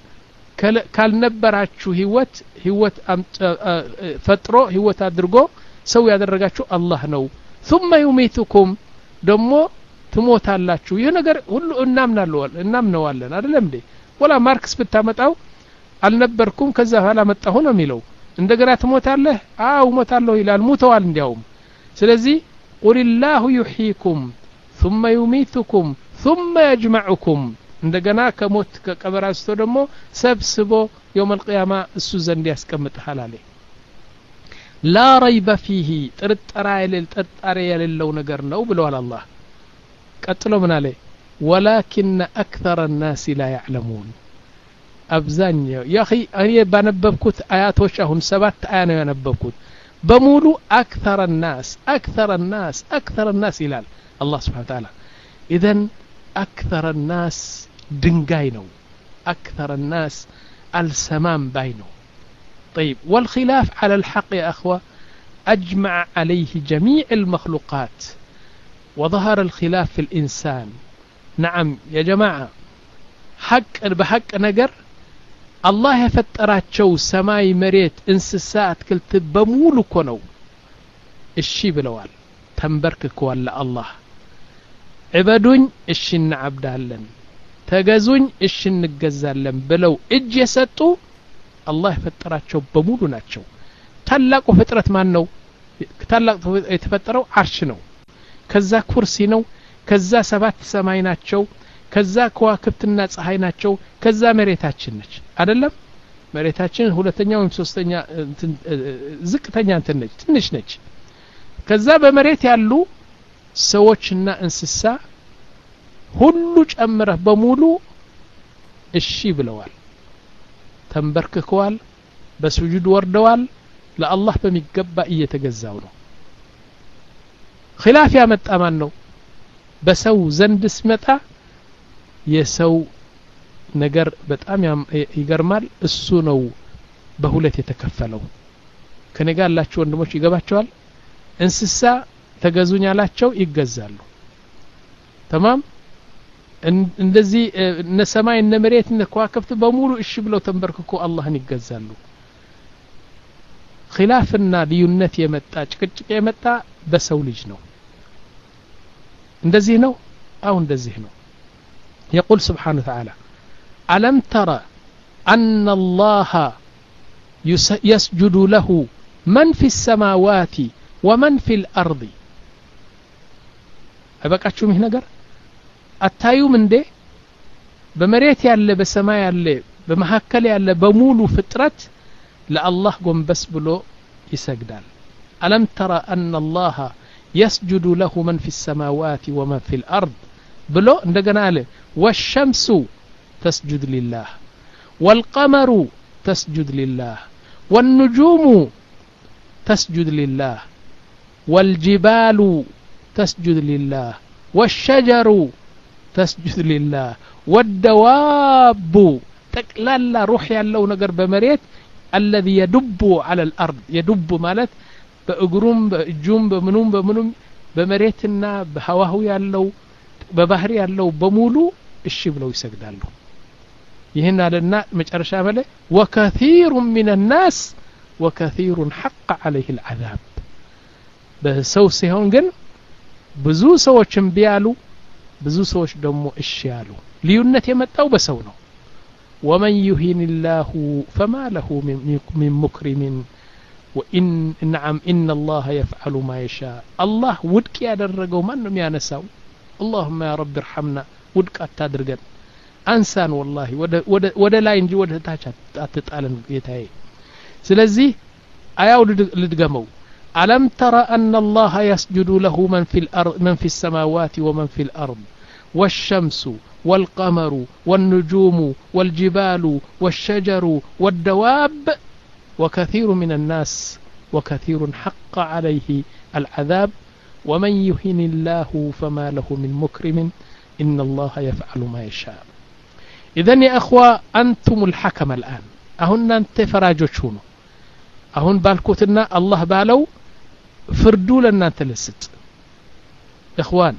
ካልነበራችሁ ህይወት ህይወት ፈጥሮ ህይወት አድርጎ ሰው ያደረጋችሁ አላህ ነው ثم يميتكم ደሞ ትሞታላችሁ ይሄ ነገር ሁሉ እናምናለን እናምነዋለን አይደለም እንዴ ወላ ማርክስ ብታመጣው አልነበርኩም ከዛ ኋላ መጣሁ ነው የሚለው እንደገና ትሞታለህ አው ሞታለሁ ይላል ሙተዋል እንዲያውም ስለዚህ قل الله يحييكم ثم يميتكم ثم يجمعكم እንደገና ከሞት ከቀብር አንስቶ ደግሞ ሰብስቦ يوم القيامه እሱ ዘንድ ያስቀምጣል አለ لا ريب فيه ጥርጣሬ የሌለው ጥርጣሬ የሌለው ነገር ነው ብለዋል አላህ ቀጥሎ ምን አለ ولكن اكثر الناس لا يعلمون አብዛኛው ያ اخي እኔ ባነበብኩት አያቶች አሁን ሰባት አያ ነው ያነበብኩት በሙሉ اكثر الناس اكثر الناس اكثر الناس ይላል አላህ Subhanahu Wa Ta'ala اذا اكثر الناس ድንጋይ ነው اكثر الناس السمام باينو طيب والخلاف على الحق يا اخوه أجمع عليه جميع المخلوقات وظهر الخلاف في الإنسان. نعم يا جماعة حق بحق نجر الله يفتراتشو سماي مريت انسسات كلت بمولو كونو الشي بلوال تنبرككوال الله عبادون الشي نعبدالن تجازون الشي نجزالن بلو اج يسطو الله يفتراتشو بمولو ناتشو ታላቁ ፍጥረት ማን ነው? ታላቁ የተፈጠረው አርሽ ነው። ከዛ ኩርሲ ነው። ከዛ ሰባት ሰማይ ናቸው። ከዛ ከዋክብትና ፀሐይ ናቸው። ከዛ መሬታችን ነች አይደለም? መሬታችን ሁለተኛው ወይም ሶስተኛ ዝቅተኛ እንትን ነች፣ ትንሽ ነች። ከዛ በመሬት ያሉ ሰዎችና እንስሳ ሁሉ ጨምረህ በሙሉ እሺ ብለዋል፣ ተንበርክከዋል፣ በስጁድ ወርደዋል። ለአላህ በሚገባ እየተገዛው ነው። ኺላፍ ያመጣ ማን ነው? በሰው ዘንድ ስመጣ የሰው ነገር በጣም ይገርማል። እሱ ነው በሁለት የተከፈለው። ከነጋ ያላችሁ ወንድሞች ይገባቸዋል። እንስሳ ተገዙኝ ያላቸው ይገዛሉ። ተማም እንደዚህ እነ ሰማይ እነ መሬት እነ ከዋክብት በሙሉ እሺ ብለው ተንበርክኮ አላህን ይገዛሉ። خلافنا ليونت يمتا ጭቅጭቅ የመጣ በሰው ልጅ ነው። እንደዚህ ነው አው እንደዚህ ነው። يقول سبحانه وتعالى ألم ترى أن الله يسجد له من في السماوات ومن في الأرض أبقاچو ይህ ነገር አታዩም እንዴ? በመሬት ያለ በሰማይ ያለ በመሐከል ያለ በሙሉ ፍጥረት لله قنبس بلو يسجدال. ألم ترى أن الله يسجد له من في السماوات ومن في الأرض بلو عندنا له والشمس تسجد لله والقمر تسجد لله والنجوم تسجد لله والجبال تسجد لله والشجر تسجد لله والدواب تقلل روح يالله نجر بمريت الذي يدب على الأرض يدب مالت بأجروم بجوم بمنوم بمنوم بمريتنا بهواه يالله ببحر يالله بمولو الشبلو يسجدالله يهنا لنا مجرشا ماله وكثير من الناس وكثير حق عليه العذاب بسو سيهون جن بزو سوچم بيالو بزو سوچ دمو اشيالو ليونت يمتاو بسونو ومن يهين الله فما له من مكرم وإن نعم إن الله يفعل ما يشاء. الله ودك يادرجو منهم يا نساو اللهم يا رب ارحمنا ودك أتادرجن أنسان والله ودا ودا ودا لا ينجي ودا تاج أتتعلن يتاي سلزي أياو لدجمو ألم ترى أن الله يسجد له من في الأرض من في السماوات ومن في الأرض والشمس والقمر والنجوم والجبال والشجر والدواب وكثير من الناس وكثير حق عليه العذاب ومن يهن الله فما له من مكرم إن الله يفعل ما يشاء. إذن يا أخوة أنتم الحكم الآن أهن أنت فراجوشونو أهن بالكوتنا الله بالو فردوا لنا تلست إخوان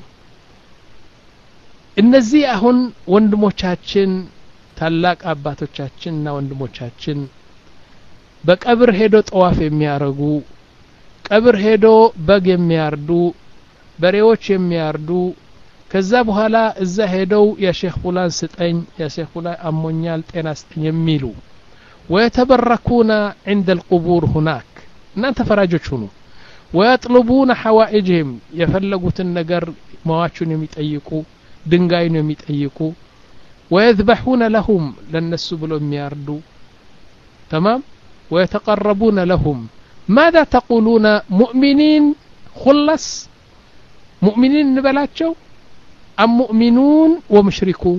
እነዚህ አሁን ወንድሞቻችን ታላቅ አባቶቻችንና ወንድሞቻችን በቀብር ሄዶ ጠዋፍ የሚያረጉ ቀብር ሄዶ በግ የሚያርዱ በሬዎች የሚያርዱ ከዛ በኋላ እዛ ሄደው ያ ሼክ ፉላን ስጠኝ ያ ሼክ ፉላን አሞኛል ጤና ስጠኝ የሚሉ ويتبركون عند القبور هناك እናንተ ፈራጆች ሁኑ ويطلبون حوائجهم የፈለጉትን ነገር መዋቹን የሚጠይቁ ድንጋይ ነው የሚጠይቁ ويذبحون لهم ለነሱ ብሎ የሚያርዱ تمام ويتقربون لهم ماذا تقولون مؤمنين خلص مؤمنين نبلاቸው أم مؤمنون ومشركون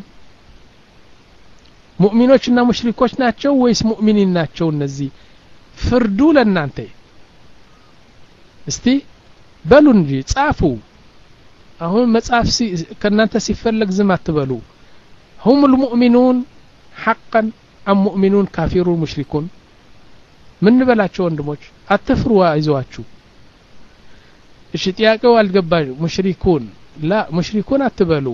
ሙእሚኖችና ሙሽሪኮች ናቸው ወይስ ሙእሚኒን ናቸው? እነዚህ ፍርዱ ለእናንተ እስቲ በሉ እንጂ ጻፉ። አሁን መጻፍ ከናንተ ሲፈለግ ዝም አትበሉ። هم المؤمنون حقا ام مؤمنون كافرون مشركون ምን በላቸው ወንድሞች አትፍሩ አይዟችሁ እሺ ጥያቄው አልገባኝ ሙሽሪኩን ላ ሙሽሪኩን አትበሉ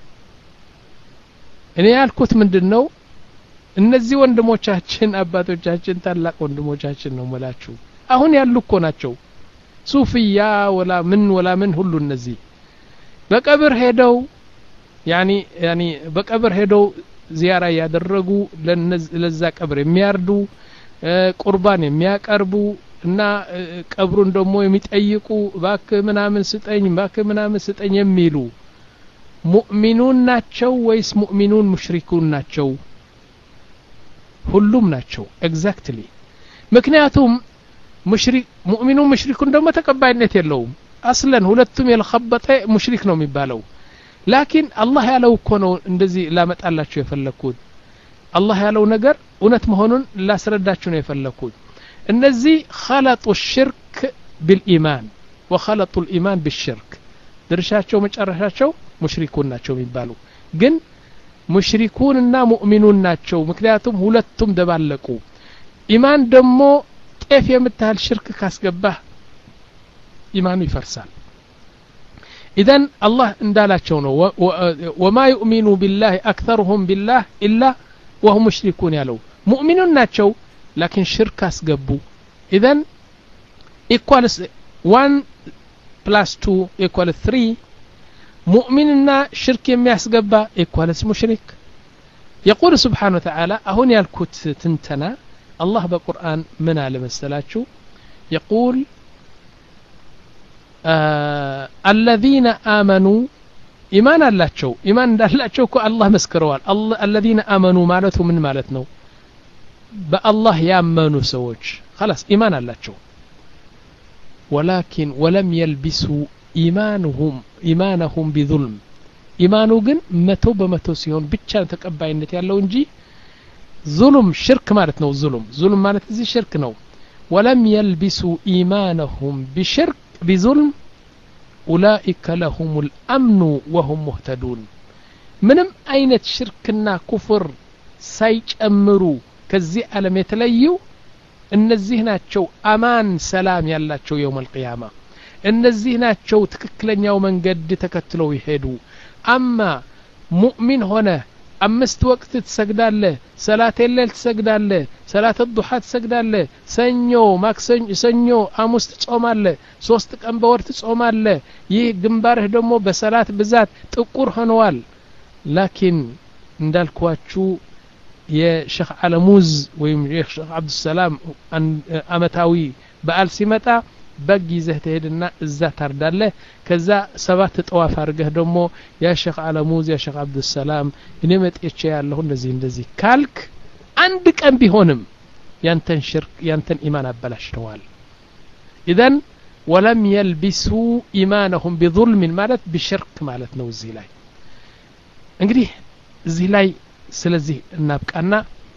እኔ ያልኩት ምንድነው እነዚህ ወንድሞቻችን አባቶቻችን ታላቅ ወንድሞቻችን ነው መላችሁ አሁን ያሉ እኮ ናቸው ሱፊያ ወላ ምን ወላ ምን ሁሉ እነዚህ በቀብር ሄደው ያኒ ያኒ በቀብር ሄደው ዚያራ ያደረጉ ለዛ ቀብር የሚያርዱ ቁርባን የሚያቀርቡ እና ቀብሩን ደግሞ የሚጠይቁ ባክ ምናምን ስጠኝ ባክ ምናምን ስጠኝ የሚሉ ሙእሚኑን ናቸው ወይስ ሙእሚኑን ሙሽሪኩን ናቸው ሁሉም ናቸው ኤግዛክትሊ ምክንያቱም ሙሽሪክ ሙእሚኑን ሙሽሪኩን ደግሞ ተቀባይነት የለውም አስለን ሁለቱም የልኸበጠ ሙሽሪክ ነው የሚባለው ላኪን አላህ ያለው እኮ ነው እንደዚህ ላመጣላችሁ የፈለኩት አላህ ያለው ነገር እውነት መሆኑን ላስረዳችሁ ነው የፈለኩት እነዚህ خلطوا الشرك بالإيمان وخلطوا الإيمان بالشرك ድርሻቸው መጨረሻቸው ሙሽሪኩን ናቸው የሚባሉ ግን ሙሽሪኩንና ሙእሚኑን ናቸው ምክንያቱም ሁለቱም ደባለቁ ኢማን ደግሞ ጤፍ የምታህል ሽርክ ካስገባህ ኢማኑ ይፈርሳል إذن الله اندالاتشو نو وما يؤمن بالله أكثرهم بالله إلا وهم مشركون يالو مؤمنون ناتشو لكن شرك أسقبوا إذن equals one plus two equals three مؤمننا شرك يمي أسقبا equals مشرك يقول سبحانه وتعالى أهون يالكوت تنتنا الله بالقرآن من على مسلاتشو يقول آه الذين آمنوا إيمان الله شو إيمان الله شو كو الله مسكروال الله الذين آمنوا مالته من مالتنا بالله يامنوا سوج خلاص إيمان الله شو ولكن ولم يلبسوا إيمانهم إيمانهم بظلم إيمانو جن متو بمتو سيون بتشان تقبعينتي الله ونجي ظلم شرك مالتنا ظلم ظلم مالت زي شرك نو ولم يلبسوا إيمانهم بشرك بظلم أولئك لهم الأمن وهم مهتدون منم أين شركنا كفر سيج أمرو كزي ألم يتليو إن الزهنات شو أمان سلام يلا شو يوم القيامة إن الزهنات شو تككلن يوم قد تكتلو يهدو أما مؤمن هنا أمست وقت تسجدال له صلاة الليل تسجدال له صلاة الضحى تسجدال له سنيو ماكسن سنيو أمست تصومال له سوستك أنبور تصومال له يه جنباره دمو بصلاة بذات تقور هنوال لكن ندال كواتشو يا شيخ علموز ويم شيخ عبد السلام أمتاوي بقال سمتا بقي زهتهدنا الزات أرداله كذا سبات طواف أرجه دمو يا شيخ علموز يا شيخ عبد السلام إنمت إيشيا اللهن نزين نزي كالك عندك أم بهونم ينتن شرك ينتن إيمان أبلاش توال إذن ولم يلبسوا إيمانهم بظلم مالت بشرك مالت نوزي لاي انقريه زي لاي سلزي النابك أنا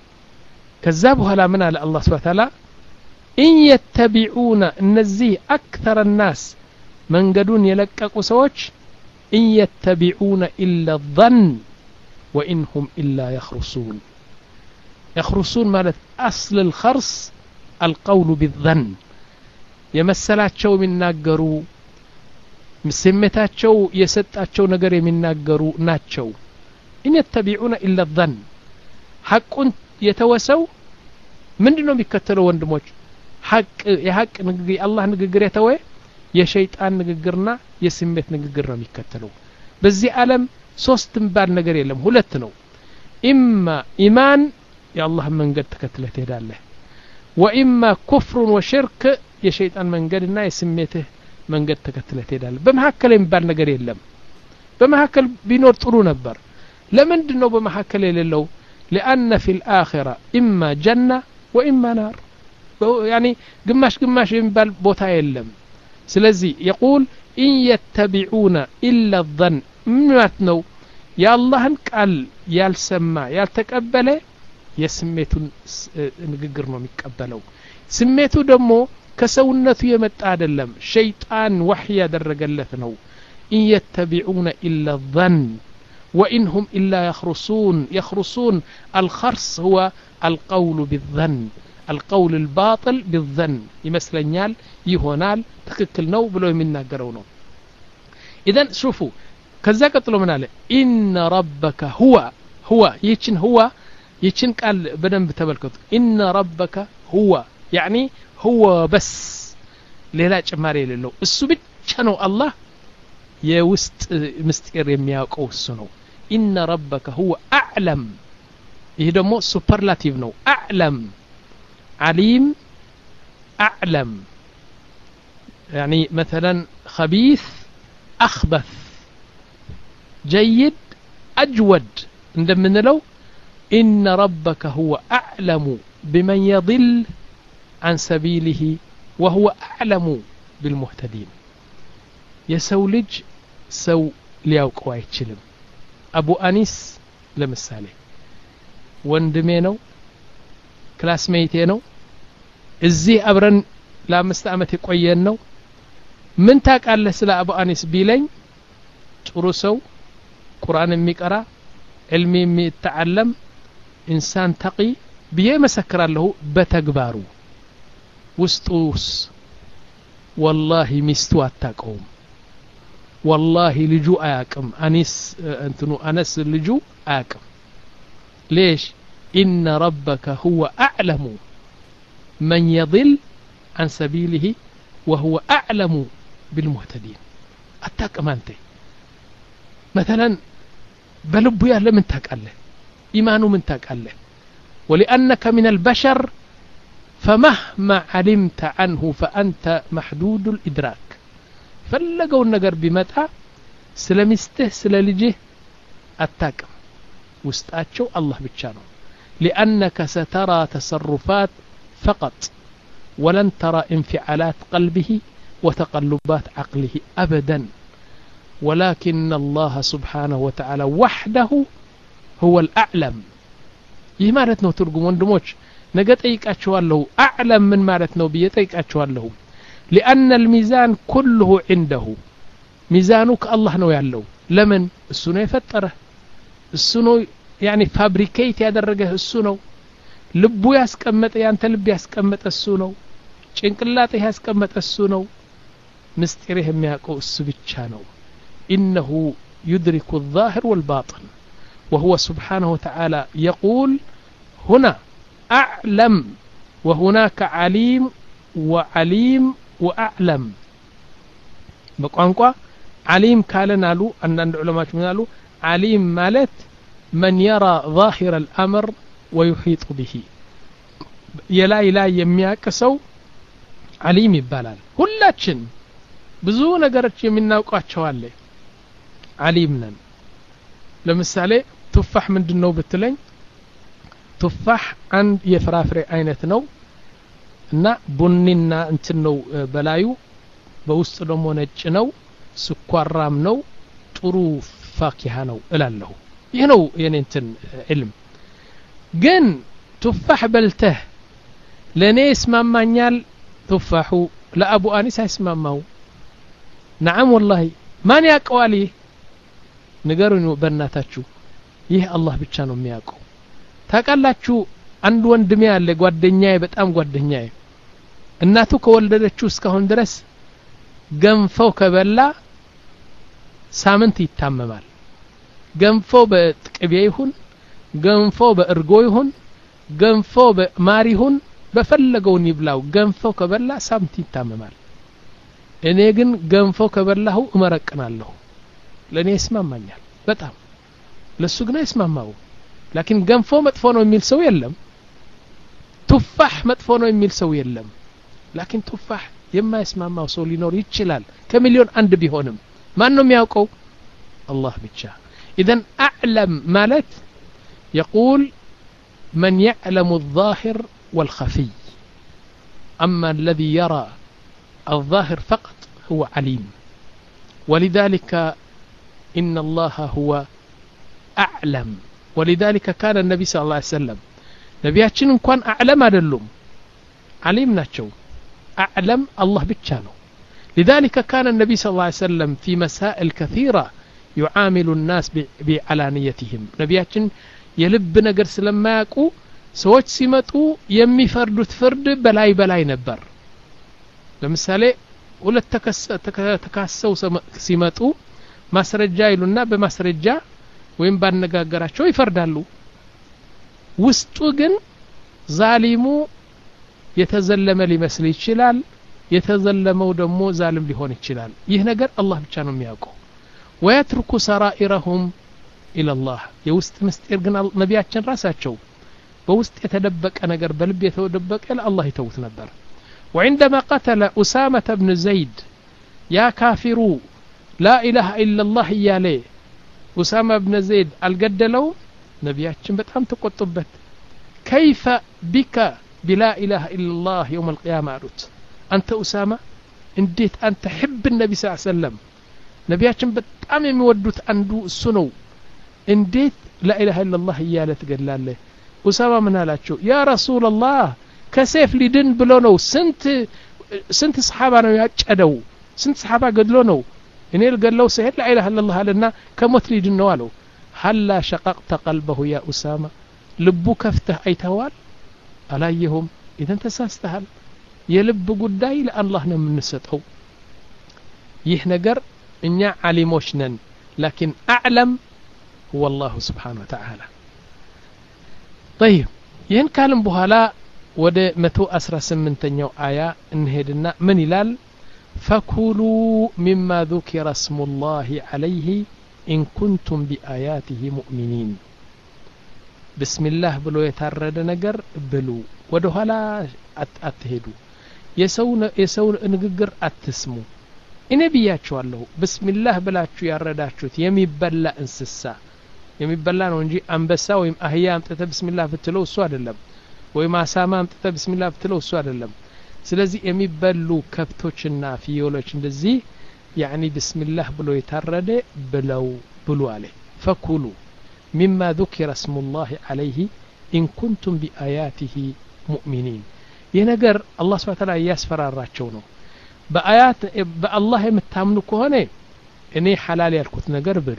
كذابها لا منها لله سبحانه وتعالى إن يتبعون النزي أكثر الناس من قدون يلققوا سوج إن يتبعون إلا الظن وإنهم إلا يخرصون يخرصون مالت أصل الخرص القول بالظن يمثلات شو من ناقروا مسمتات شو يستات شو نقري من ناقروا ناتشو إن يتبعون إلا الظن حق يتوسوا من دونهم يكتلوا وندموج حق يحق نغي الله نغغر يتوي يا شيطان نغغرنا يسمت نغغرنا የሚከተለው በዚህ ዓለም ሶስት እንባል ነገር የለም ሁለት ነው ኢማ ኢማን የአላህ መንገድ ተከትለህ ትሄዳለህ ወኢማ ኩፍር ወሽርክ የሸይጣን መንገድና የስሜትህ መንገድ ተከትለህ ትሄዳለህ በመሐከል የሚባል ነገር የለም በመሐከል ቢኖር ጥሩ ነበር ለምንድን ነው በመሐከል የሌለው لأن في الآخرة إما جنة وإما نار يعني قماش قماش ينبال بوتا يلم سلزي يقول إن يتبعون إلا الظن مماتنو يا الله قال يالسما يالتقبل يسميتون نغغرنا ميقبلوا سميتو دمو كسونته يمጣ አይደለም شيطان وحي ያደረገለት ነው إن يتبعون إلا الظن وإنهم إلا يخرصون يخرصون الخرص هو القول بالظن القول الباطل بالظن يمسلنيال يهونال تككل نو بلو يمناغرو نو اذا شوفوا كذا قتلوا من عليه ان ربك هو هو يچن هو يچن قال بدن بتملكت ان ربك هو يعني هو بس ሌላ ጭማሪ የሌለው እሱ ብቻ ነው አላህ የውስጥ ምስጢር የሚያውቀው እሱ ነው ان ربك هو اعلم ይሄ ደግሞ ሱፐርላቲቭ ነው اعلم عليم اعلم يعني مثلا خبيث اخبث جيد اجود እንደምንለው ان ربك هو اعلم بمن يضل عن سبيله وهو أعلم بالمهتدين يسولج سو لياوقو አይችልም አቡ አኒስ ለምሳሌ ወንድሜ ነው ክላስሜቴ ነው እዚህ አብረን ለአምስት አመት የቆየን ነው ምን ታውቃለህ ስለ አቡ አኒስ ቢለኝ ጥሩ ሰው ቁርአን የሚቀራ علم የሚተዓለም ኢንሳን ተቂ ብዬ መሰክራለሁ በተግባሩ ውስጡስ والله ሚስቱ አታቀውም والله ልጁ አያቅም አኒስ እንትኑ አነስ ልጁ አያቅም ليش ان ربك هو اعلم من يضل عن سبيله وهو اعلم بالمهتدين አታቀም አንተ مثلا በልቡ ያለ ምን ታቃለህ ኢማኑ ምን ታቃለህ ولانك من البشر فمهما علمت عنه فأنت محدود الإدراك فلقوا النجر بمتع سلمسته سللجه التاكم واستأتشوا الله بتشانه لأنك سترى تصرفات فقط ولن ترى انفعالات قلبه وتقلبات عقله أبدا ولكن الله سبحانه وتعالى وحده هو الأعلم يمارتنا ترجمون دموش نجت أيقاتشوالله أعلم من مالتنا بيتيقاتشوالله لأن الميزان كله عنده ميزانك الله نو يعلو لمن السنو يفتره السنو يعني فابريكيت يدرجه السنو لبو يسكمت يعني تلب يسكمت السنو ጭንቅላቴ ያስቀመጠ እሱ ነው ምስጢርህ የሚያውቀው እሱ ብቻ ነው إنه يدرك الظاهر والباطن وهو سبحانه وتعالى يقول هنا أعلم وهناك عليم وعليم وأعلم بقانقوا عليم كالنا له أن العلماء قالوا عليم مالت من يرى ظاهر الأمر ويحيط به يلا يلا يمياكسو عليم يبالال ሁላችን ብዙ ነገሮች የምናውቃቸው አለ عليمنا ለምሳሌ ቱፋህ ምንድነው ብትለኝ ቱፋህ አንድ የፍራፍሬ አይነት ነው እና ቡኒና እንትን ነው በላዩ በውስጥ ደግሞ ነጭ ነው ስኳራም ነው ጥሩ ፋኪሃ ነው እላለሁ ይሄ ነው የኔ እንትን علم ግን ቱፋህ በልተህ ለኔ እስማማኛል ቱፋሁ ለአቡ አኒስ አይስማማው نعم والله ማን ያቀዋል ንገሩኝ በእናታችሁ ይህ አላህ ብቻ ነው የሚያውቀው ታቃላችሁ አንድ ወንድሜ ያለ ጓደኛዬ በጣም ጓደኛዬ እናቱ ከወለደችው እስካሁን ድረስ ገንፈው ከበላ ሳምንት ይታመማል ገንፎ በቅቤ ይሁን ገንፎ በእርጎ ይሁን ገንፎ በማር ይሁን በፈለገው ይብላው ገንፎ ከበላ ሳምንት ይታመማል እኔ ግን ገንፎ ከበላሁ እመረቅናለሁ ለኔ ይስማማኛል በጣም ለሱ ግን አይስማማው لكن ገንፎ መጥፎ ነው የሚል ሰው የለም ቱፋህ መጥፎ ነው የሚል ሰው የለም لكن ቱፋህ የማይስማማው ሰው ሊኖር ይችላል ከሚሊዮን አንድ ቢሆንም ማን ነው የሚያውቀው الله ብቻ اذا اعلم ማለት يقول من يعلم الظاهر والخفي اما الذي يرى الظاهر فقط هو عليم ولذلك إن الله هو أعلم ولذلك كان النبي صلى الله عليه وسلم نبياتشن كان أعلم أدلهم عليم ناتشو أعلم الله بتشانو لذلك كان النبي صلى الله عليه وسلم في مسائل كثيرة يعامل الناس بعلانيتهم نبياتشن يلب نقر سلما يقو ሰዎች ሲመጡ የሚፈርዱት ፍርድ በላይ በላይ ነበር ለምሳሌ ሁለት ተከሰው ሲመጡ ማስረጃ ይሉና በማስረጃ ወይም ባነጋገራቸው ይፈርዳሉ ውስጡ ግን ዛሊሙ የተዘለመ ሊመስል ይችላል የተዘለመው ደግሞ ዛልም ሊሆን ይችላል ይህ ነገር አላህ ብቻ ነው የሚያውቀው ወይትርኩ ሰራኢረሁም ኢላ አላህ የውስጥ ምስጢር ግን ነቢያችን ራሳቸው በውስጥ የተደበቀ ነገር በልብ የተደበቀ ለአላህ ይተውት ነበር وعندما قتل أسامة بن زيد يا كافر لا إله إلا الله يالي أسامة بن زيد القدلو نبياتشن بتام تقطبت كيف بك بلا إله إلا الله يوم القيامة أروت أنت أسامة انديت أن تحب النبي صلى الله عليه وسلم نبياتشن بتام يودوت أندو السنو انديت لا إله إلا الله يالي تقدل له أسامة من هلاتشو يا رسول الله كسيف لدن بلونو سنت سنت صحابة نو يأجدو سنت صحابة قدلونو إنه قالوا سهل لا إله إلا الله لنا كموت لدن نوالو هلا شققت قلبه يا أسامة لبو كفته أي توال ألايهم إذا انت ساستهل يلب قداي لأن الله من نستحو يحنقر إنيا علموشنا لكن أعلم هو الله سبحانه وتعالى طيب ين كالم بهلا ወደ መቶ አስራ ስምንተኛው አያ እንሄድና ምን ይላል فكلوا مما ذكر اسم الله عليه إن كنتم بآياته مؤمنين بسم الله ብሎ የታረደ ነገር ብሉ ወደ ኋላ አትሄዱ የሰው የሰው ንግግር አትስሙ እኔ ብያችኋለሁ بسم الله ብላችሁ ያረዳችሁት የሚበላ እንስሳ የሚበላ ነው እንጂ አንበሳ ወይም አህያ አምጥተ بسم الله ብትለው እሱ አይደለም ወይ ማሳማ አምጥተ ቢስሚላህ ብትለው እሱ አይደለም ስለዚህ የሚበሉ ከብቶችና ፍየሎች እንደዚህ يعني ቢስሚላህ ብሎ የታረደ ብለው ብሉ አለ فكلوا مما ذكر اسم الله عليه إن كنتم بآياته مؤمنين ينجر الله سبحانه وتعالى ያስፈራራቸው ነው በአያት በአላህ የምታምኑ ከሆነ እኔ ሐላል ያልኩት ነገር ብሉ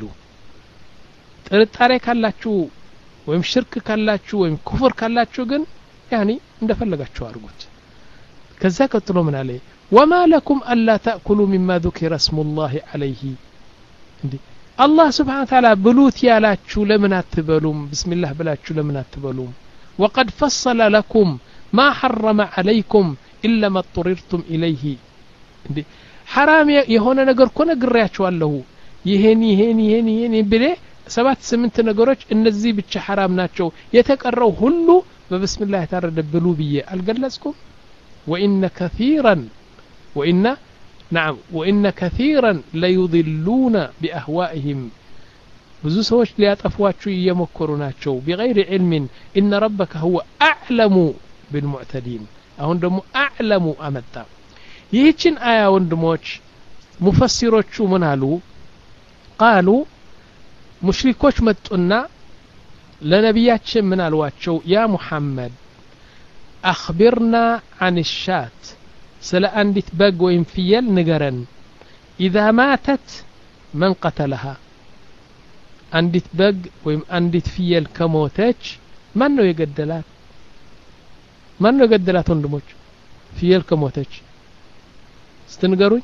ጥርጣሬ ካላችሁ ወይም ሽርክ ካላችሁ ወይም ኩፍር ካላችሁ ግን يعني እንደፈለጋችሁ አርጉት ከዛ ቀጥሎ ምን አለ وما لكم الا تاكلوا مما ذكر اسم الله عليه እንዴ الله سبحانه وتعالى بلوت ያላችሁ ለምን አትበሉም بسم الله ብላችሁ ለምን አትበሉም وقد فصل لكم ما حرم عليكم الا ما اضطررتم اليه እንዴ حرام የሆነ ነገር እኮ ነግሬያችኋለሁ ይሄን ይሄን ይሄን ይሄን ብለ ሰባት ስምንት ነገሮች እነዚህ ብቻ حرام ናቸው የተቀረው ሁሉ بسم الله تعالى بلو بيه الجلسكم وإن كثيرا وإن نعم وإن كثيرا ليضلون بأهوائهم ብዙ ሰዎች ሊያጠፏችሁ እየሞከሩ ናቸው بغير علم إن ربك هو أعلم بالمعتدين አሁን ደግሞ أعلم አመጣ ይህችን አያ ወንድሞች ሙፈሲሮቹ ምን አሉ قالوا ሙሽሪኮች መጡና ለነብያችን ምን አልዋቸው ያ ሙሐመድ አخبرنا عن الشات ስለ አንዲት በግ ወይም ፍየል ንገረን اذا ماتت من قتلها አንዲት በግ ወይም አንዲት ፍየል ከሞተች ማን ነው የገደላት ማን ነው የገደላት ወንድሞች ፍየል ከሞተች ስትንገሩኝ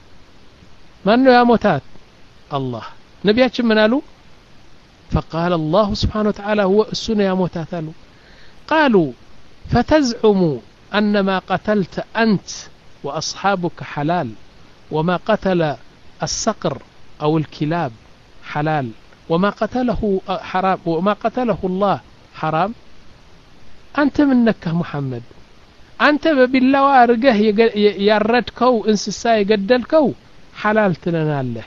ማን ነው ያሞታት አላህ ነብያችን ምን አሉ فقال الله سبحانه وتعالى هو السنة يا موتاتالو قالوا فتزعموا أن ما قتلت أنت وأصحابك حلال وما قتل الصقر أو الكلاب حلال وما قتله حرام وما قتله الله حرام أنت منك محمد أنت بالله أرجه يردكو إنسسا يقدلكو حلال تنال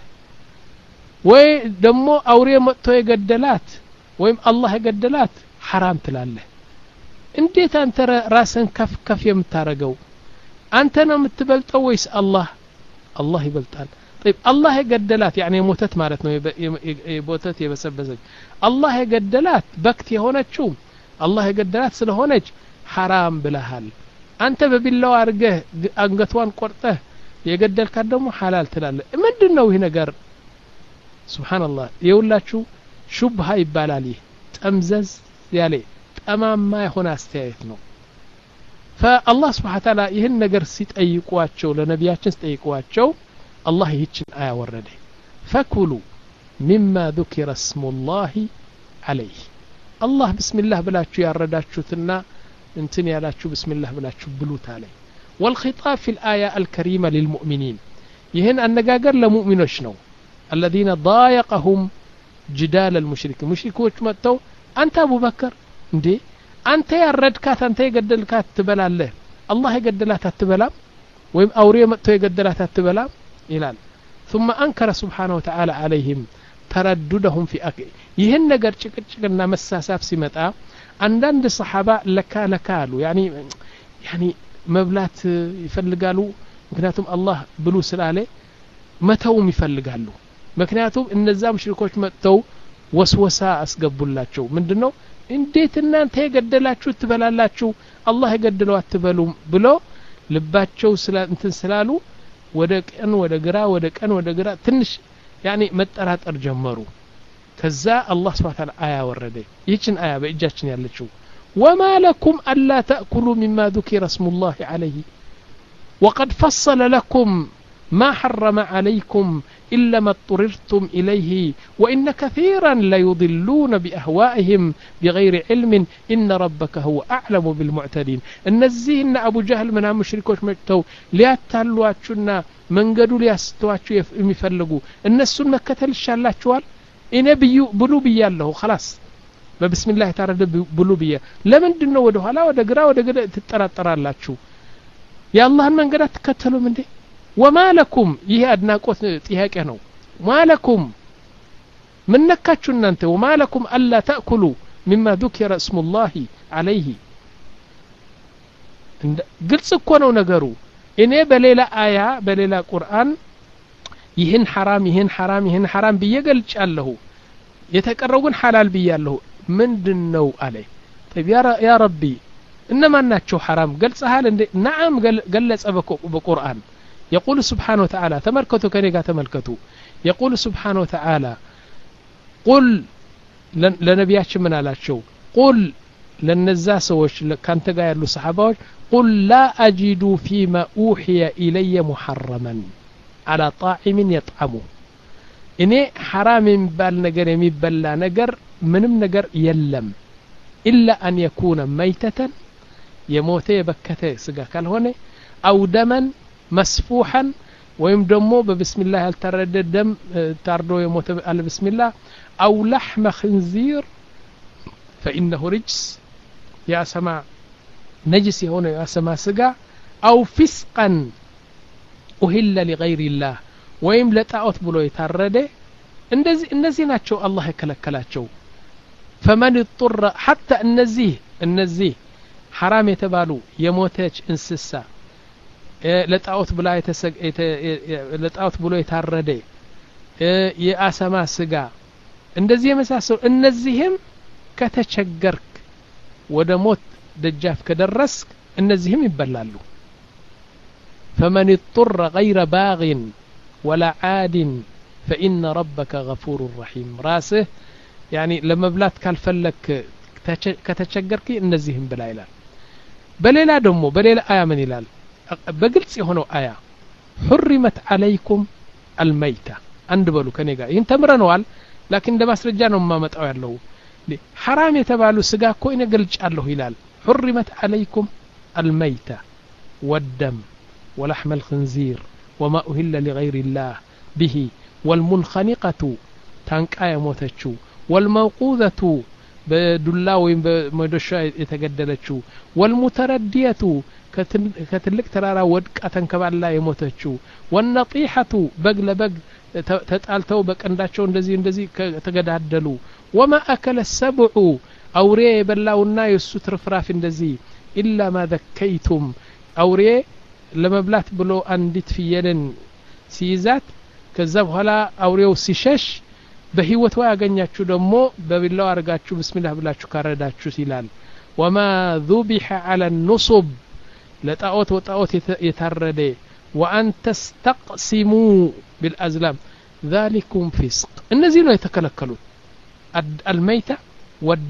ወይ ደሞ አውሬ መጥቶ የገደላት ወይም አላህ የገደላት حرام ትላለህ እንዴት አንተ ራስን ከፍ ከፍ የምታረገው አንተ ነው የምትበልጠው ወይስ አላህ አላህ ይበልጣል طيب الله የገደላት يعني ሞተት ማለት ነው የሞተት የበሰበሰች አላህ የገደላት በክት የሆነችው አላህ የገደላት ስለሆነች حرام ብለሃል አንተ በቢላው አርገህ አንገቷን ቆርጠህ የገደልካት ደግሞ حلال ትላለህ ምንድነው ይሄ ነገር سبحان الله يقولاتشو شبهة يبالالي تمزز يالي ጠማማ የሆነ አስተያየት ነው فالله سبحانه وتعالى ይህን ነገር ሲጠይቋቸው ለነቢያችን ሲጠይቋቸው አላህ ይህችን አያ ወረደ فكلوا مما ذكر اسم الله عليه الله بسم الله ብላችሁ ያረዳችሁትና እንትን ያላችሁ بسم الله ብላችሁ ብሉት አለ والخطاب في الآية الكريمة للمؤمنين ይህን አነጋገር ለሙእሚኖች ነው الذين ضايقهم جدال المشركين ሙሽሪኮች መጥተው አንተ አቡ በከር እንዴ አንተ ያረድካት አንተ የገደልካት ትበላለህ አላህ የገደላት አትበላም ወይም አውሬ መጥቶ የገደላት አትበላም ይላል ثم انكر سبحانه وتعالى عليهم ترددهم في اكل ይህን ነገር ጭቅጭቅና መሳሳብ ሲመጣ አንዳንድ ሰሃባ ለካ ለካሉ ያኒ ያኒ መብላት ይፈልጋሉ ምክንያቱም አላህ ብሉ ስላለ መተውም ይፈልጋሉ ምክንያቱም እነዛ ሙሽሪኮች መጥተው ወስወሳ አስገቡላቸው ምንድነው እንዴት እናንተ የገደላችሁ ትበላላችሁ አላህ የገደለው አትበሉም ብሎ ልባቸው ስለ እንትን ስላሉ ወደ ቀን ወደ ግራ ወደ ቀን ወደ ግራ ትንሽ ያኒ መጠራጠር ጀመሩ ከዛ አላህ Subhanahu Wa Ta'ala አያ ወረደ ይህችን አያ በእጃችን ያለችው وما لكم الا تاكلوا مما ذكر اسم الله عليه وقد فصل لكم ما حرم عليكم إلا ما اضطررتم إليه وإن كثيرا ليضلون بأهوائهم بغير علم إن ربك هو أعلم بالمعتدين النزين أبو جهل من مشركوش مجتو لياتالواتشنا من قدوا ليستواتشو يفلقوا الناس مكتل الشالاتشوال إن بيو بلو بيا له خلاص بسم الله تعالى بلو بيا لمن دنو ودوها لا ودقرا ودقرا تترى اللاتشو يا الله من قدر تكتلوا من دي وما لكم ይሄ አድናቆት ጥያቄ ነው ما لكم من ነካችሁ እናንተ وما لكم الا تاكلوا مما ذكر اسم الله عليه ግልጽ እኮ ነው ነገሩ እኔ በሌላ አያ በሌላ ቁርአን ይህን حرام ይህን حرام ይህን حرام በየገልጫለሁ የተቀረው ግን حلال ብያለሁ ምንድነው አለ طيب يا ربي انما ናቸው حرام ገልጸሃል እንዴ نعم ገለጸ በቁርአን يقول سبحانه وتعالى تملكتوا كنيغا تملكتوا يقول سبحانه وتعالى قل لنبياتش من علاتشو قل لنزا سوش كانت غا يالو صحاباوش قل لا اجد فيما اوحي الي محرما على طاعم يطعمه اني حرام بال نجر يمبلا نجر منم نجر يلم الا ان يكون ميتة يموت يبكته سغا كالهونه او دما مسفوحا ويم دمو بسم الله الترد دم تاردو يموت على بسم الله او لحم خنزير فانه رجس يا سماع نجس هنا يا سماع سغا او فسقا اهل لغير الله ويم لطاوت بلو يترد እንደዚህ እነዚህ ናቸው አላህ የከለከላቸው فمن اضطر حتى እነዚህ እነዚህ حرام የተባሉ የሞተች እንስሳ ለጣውት ብላ የተሰገ ለጣውት ብሎ የታረደ የአሰማ ስጋ እንደዚህ የመሳሰሉ እነዚህም ከተቸገርክ ወደ ሞት ደጃፍ ከደረስክ እነዚህም ይበላሉ فمن اضطر غير باغ ولا عاد فإن ربك غفور رحيم راسه يعني لما بلات ካልፈለክ ከተቸገርክ እነዚህም ብላ ይላል በሌላ ደግሞ በሌላ አያ ምን ይላል በግልጽ የሆነው አያ حرمت عليكم الميتة አንድ በሉ ከኔ ጋር ይሄን ተምረናል لكن እንደማስረጃ ነው ማመጣው ያለው حرام የተባሉ ስጋ እኮ ይነገልጫለሁ ይላል حرمت عليكم الميتة والدم ولحم الخنزير وما أهل لغير الله به والمنخنقة تانقا يموتچو والموقوذة በዱላ ወይም በመዶሻ የተገደለችው والمتردية ከትልቅ ተራራ ወድቃ ተንከባላ የሞተችው والنطيحة በግ ለበግ ተጣልተው በቀንዳቸው እንደዚህ እንደዚህ ተገዳደሉ وما أكل السبع አውሬ የበላውና የሱ ትርፍራፍ እንደዚህ إلا ما ذكيتم አውሬ ለመብላት ብሎ አንዲት ፍየልን ሲይዛት ከዛ በኋላ አውሬው ሲሸሽ በህይወት ያገኛችሁ ደግሞ በቢላው አርጋችሁ بسم ብላችሁ ካረዳችሁ ይላል وما ذبح على النصب لطاوت وطاوت يترد وان تستقسموا بالازلام ذلكم فسق النزي ነው የተከለከሉት الميتة والدم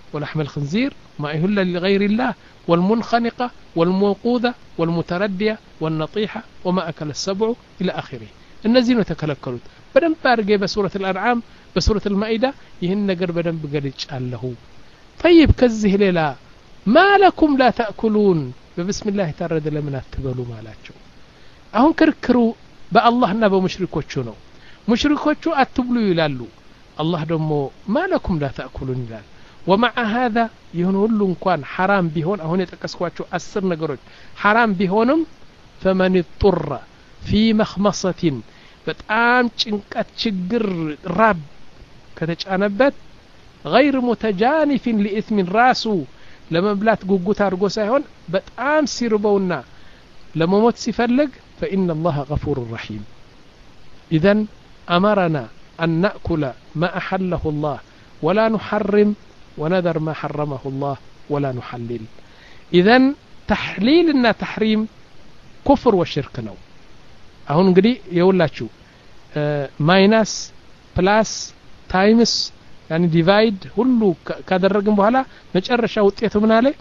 ولحم الخنزير ما أهل لغير الله والمنخنقة والموقوذة والمتردية والنطيحة وما أكل السبع إلى آخره النزين تكلكلوت بدن بارجي بسورة الأنعام بسورة المائدة يهن نجر بدن بقريش الله طيب كزه ليلا ما لكم لا تأكلون بسم الله ترد لمن تبلوا مالاتشو أهون كركروا بالله نبا مشركوتشو نو مشركوتشو أتبلوا يلالو الله دمو ما لكم لا تأكلون يلال ومع هذا يهون لهم كان حرام بهون أهون يتكسكواتشو أسر نقرج حرام بهونم فمن اضطر في مخمصة بتقام چنقات چجر راب كتجانبت غير متجانف لإثم راسو لما بلات قوقوت أرقو سايهون بتقام سيربونا لما موت سيفلق فإن الله غفور رحيم إذن أمرنا أن نأكل ما أحله الله ولا نحرم ونذر ما حرمه الله ولا نحلل إذن تحليلنا تحريم كفر وشرك نو أهون قدي يقولاتشو آه ماينس بلاس تايمس يعني ديفايد هلو كادر رقم بهلا مجرشا وطيته من عليه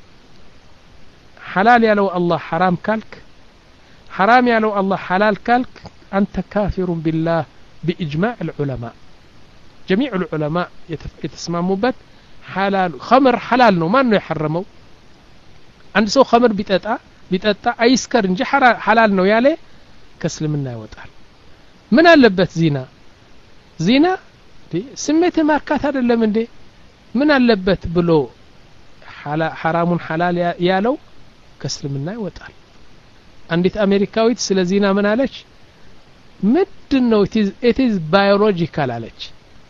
حلال يالو الله حرام كالك حرام يالو الله حلال كالك أنت كافر بالله بإجماع العلماء جميع العلماء يتسمموا بات حلال خمر حلال نو ما انه يحرموا عند سو خمر بيتطا بيتطا ايسكر እንጂ حلال ነው ያለ ከስልምና ይወጣል ምን አለበት ዚና ዚና ስሜት ማርካት አይደለም እንዴ ምን አለበት ብሎ حرامون حلال ያለው ከስልምና ይወጣል አንዲት አሜሪካዊት ስለ ዚና ምን አለች ምንድነው it is biological አለች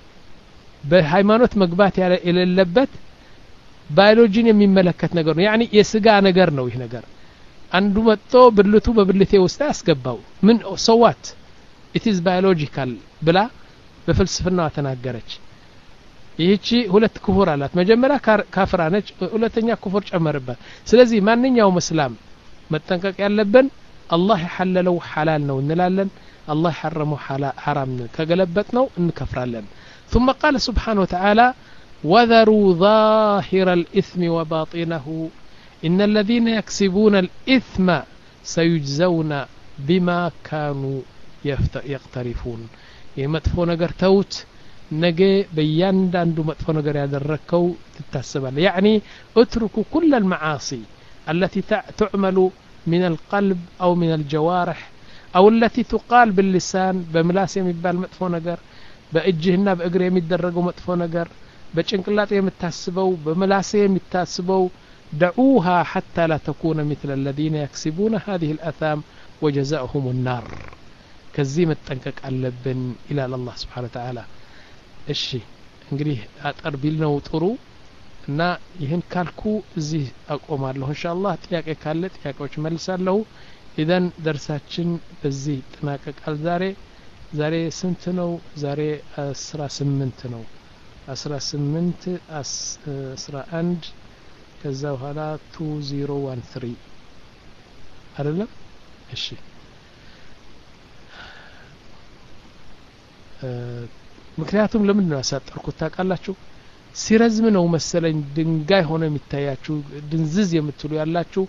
በሃይማኖት መግባት የሌለበት ባዮሎጂን የሚመለከት ነገር ነው يعني የስጋ ነገር ነው ይሄ ነገር አንዱ መጥቶ ብልቱ በብልቴ ውስጥ ያስገባው ምን ሰዋት it is biological ብላ በፍልስፍናዋ ተናገረች ይህቺ ሁለት ኩፍር አላት መጀመሪያ ካፍራ ነች ሁለተኛ ኩፍር ጨመረባት ስለዚህ ማንኛውም እስላም መጠንቀቅ ያለብን አላህ يحلለው حلال ነው እንላለን አላህ يحرمው حرام ከገለበጥ ነው እንከፍራለን ثم قال سبحانه وتعالى وذروا ظاهر الإثم وباطنه إن الذين يكسبون الإثم سيجزون بما كانوا يقترفون يمدفو نجر توت نجي بيان داندو مدفو نجر يدركو تتحسبال يعني اتركوا كل المعاصي التي تعمل من القلب أو من الجوارح أو التي تقال باللسان بملاس يمبال مدفو نجر بأجهنا بأجر يمدرجوا مدفو نجر بچنقلات يمتحسبوا بملاس يمتحسبوا دعوها حتى لا تكون مثل الذين يكسبون هذه الأثام وجزاؤهم النار كزيمة تنكك اللبن إلى الله سبحانه وتعالى الشيء እንግዲህ አጠርቢል ነው ጥሩ እና ይሄን ካልኩ እዚህ አቆማለሁ ኢንሻአላህ ጥያቄ ካለ ጥያቄዎች መልሳለሁ ኢዘን ደርሳችን በዚህ ተናቀቃል ዛሬ ዛሬ ስንት ነው ዛሬ አስራ ስምንት ነው አስራ ስምንት አስራ አንድ ከዛ በኋላ ሁለት ሺህ ثلاثة አይደለም እሺ ምክንያቱም ለምን ነው ያሳጠርኩት ታውቃላችሁ ሲረዝም ነው መሰለኝ ድንጋይ ሆነ የሚታያችሁ ድንዝዝ የምትሉ ያላችሁ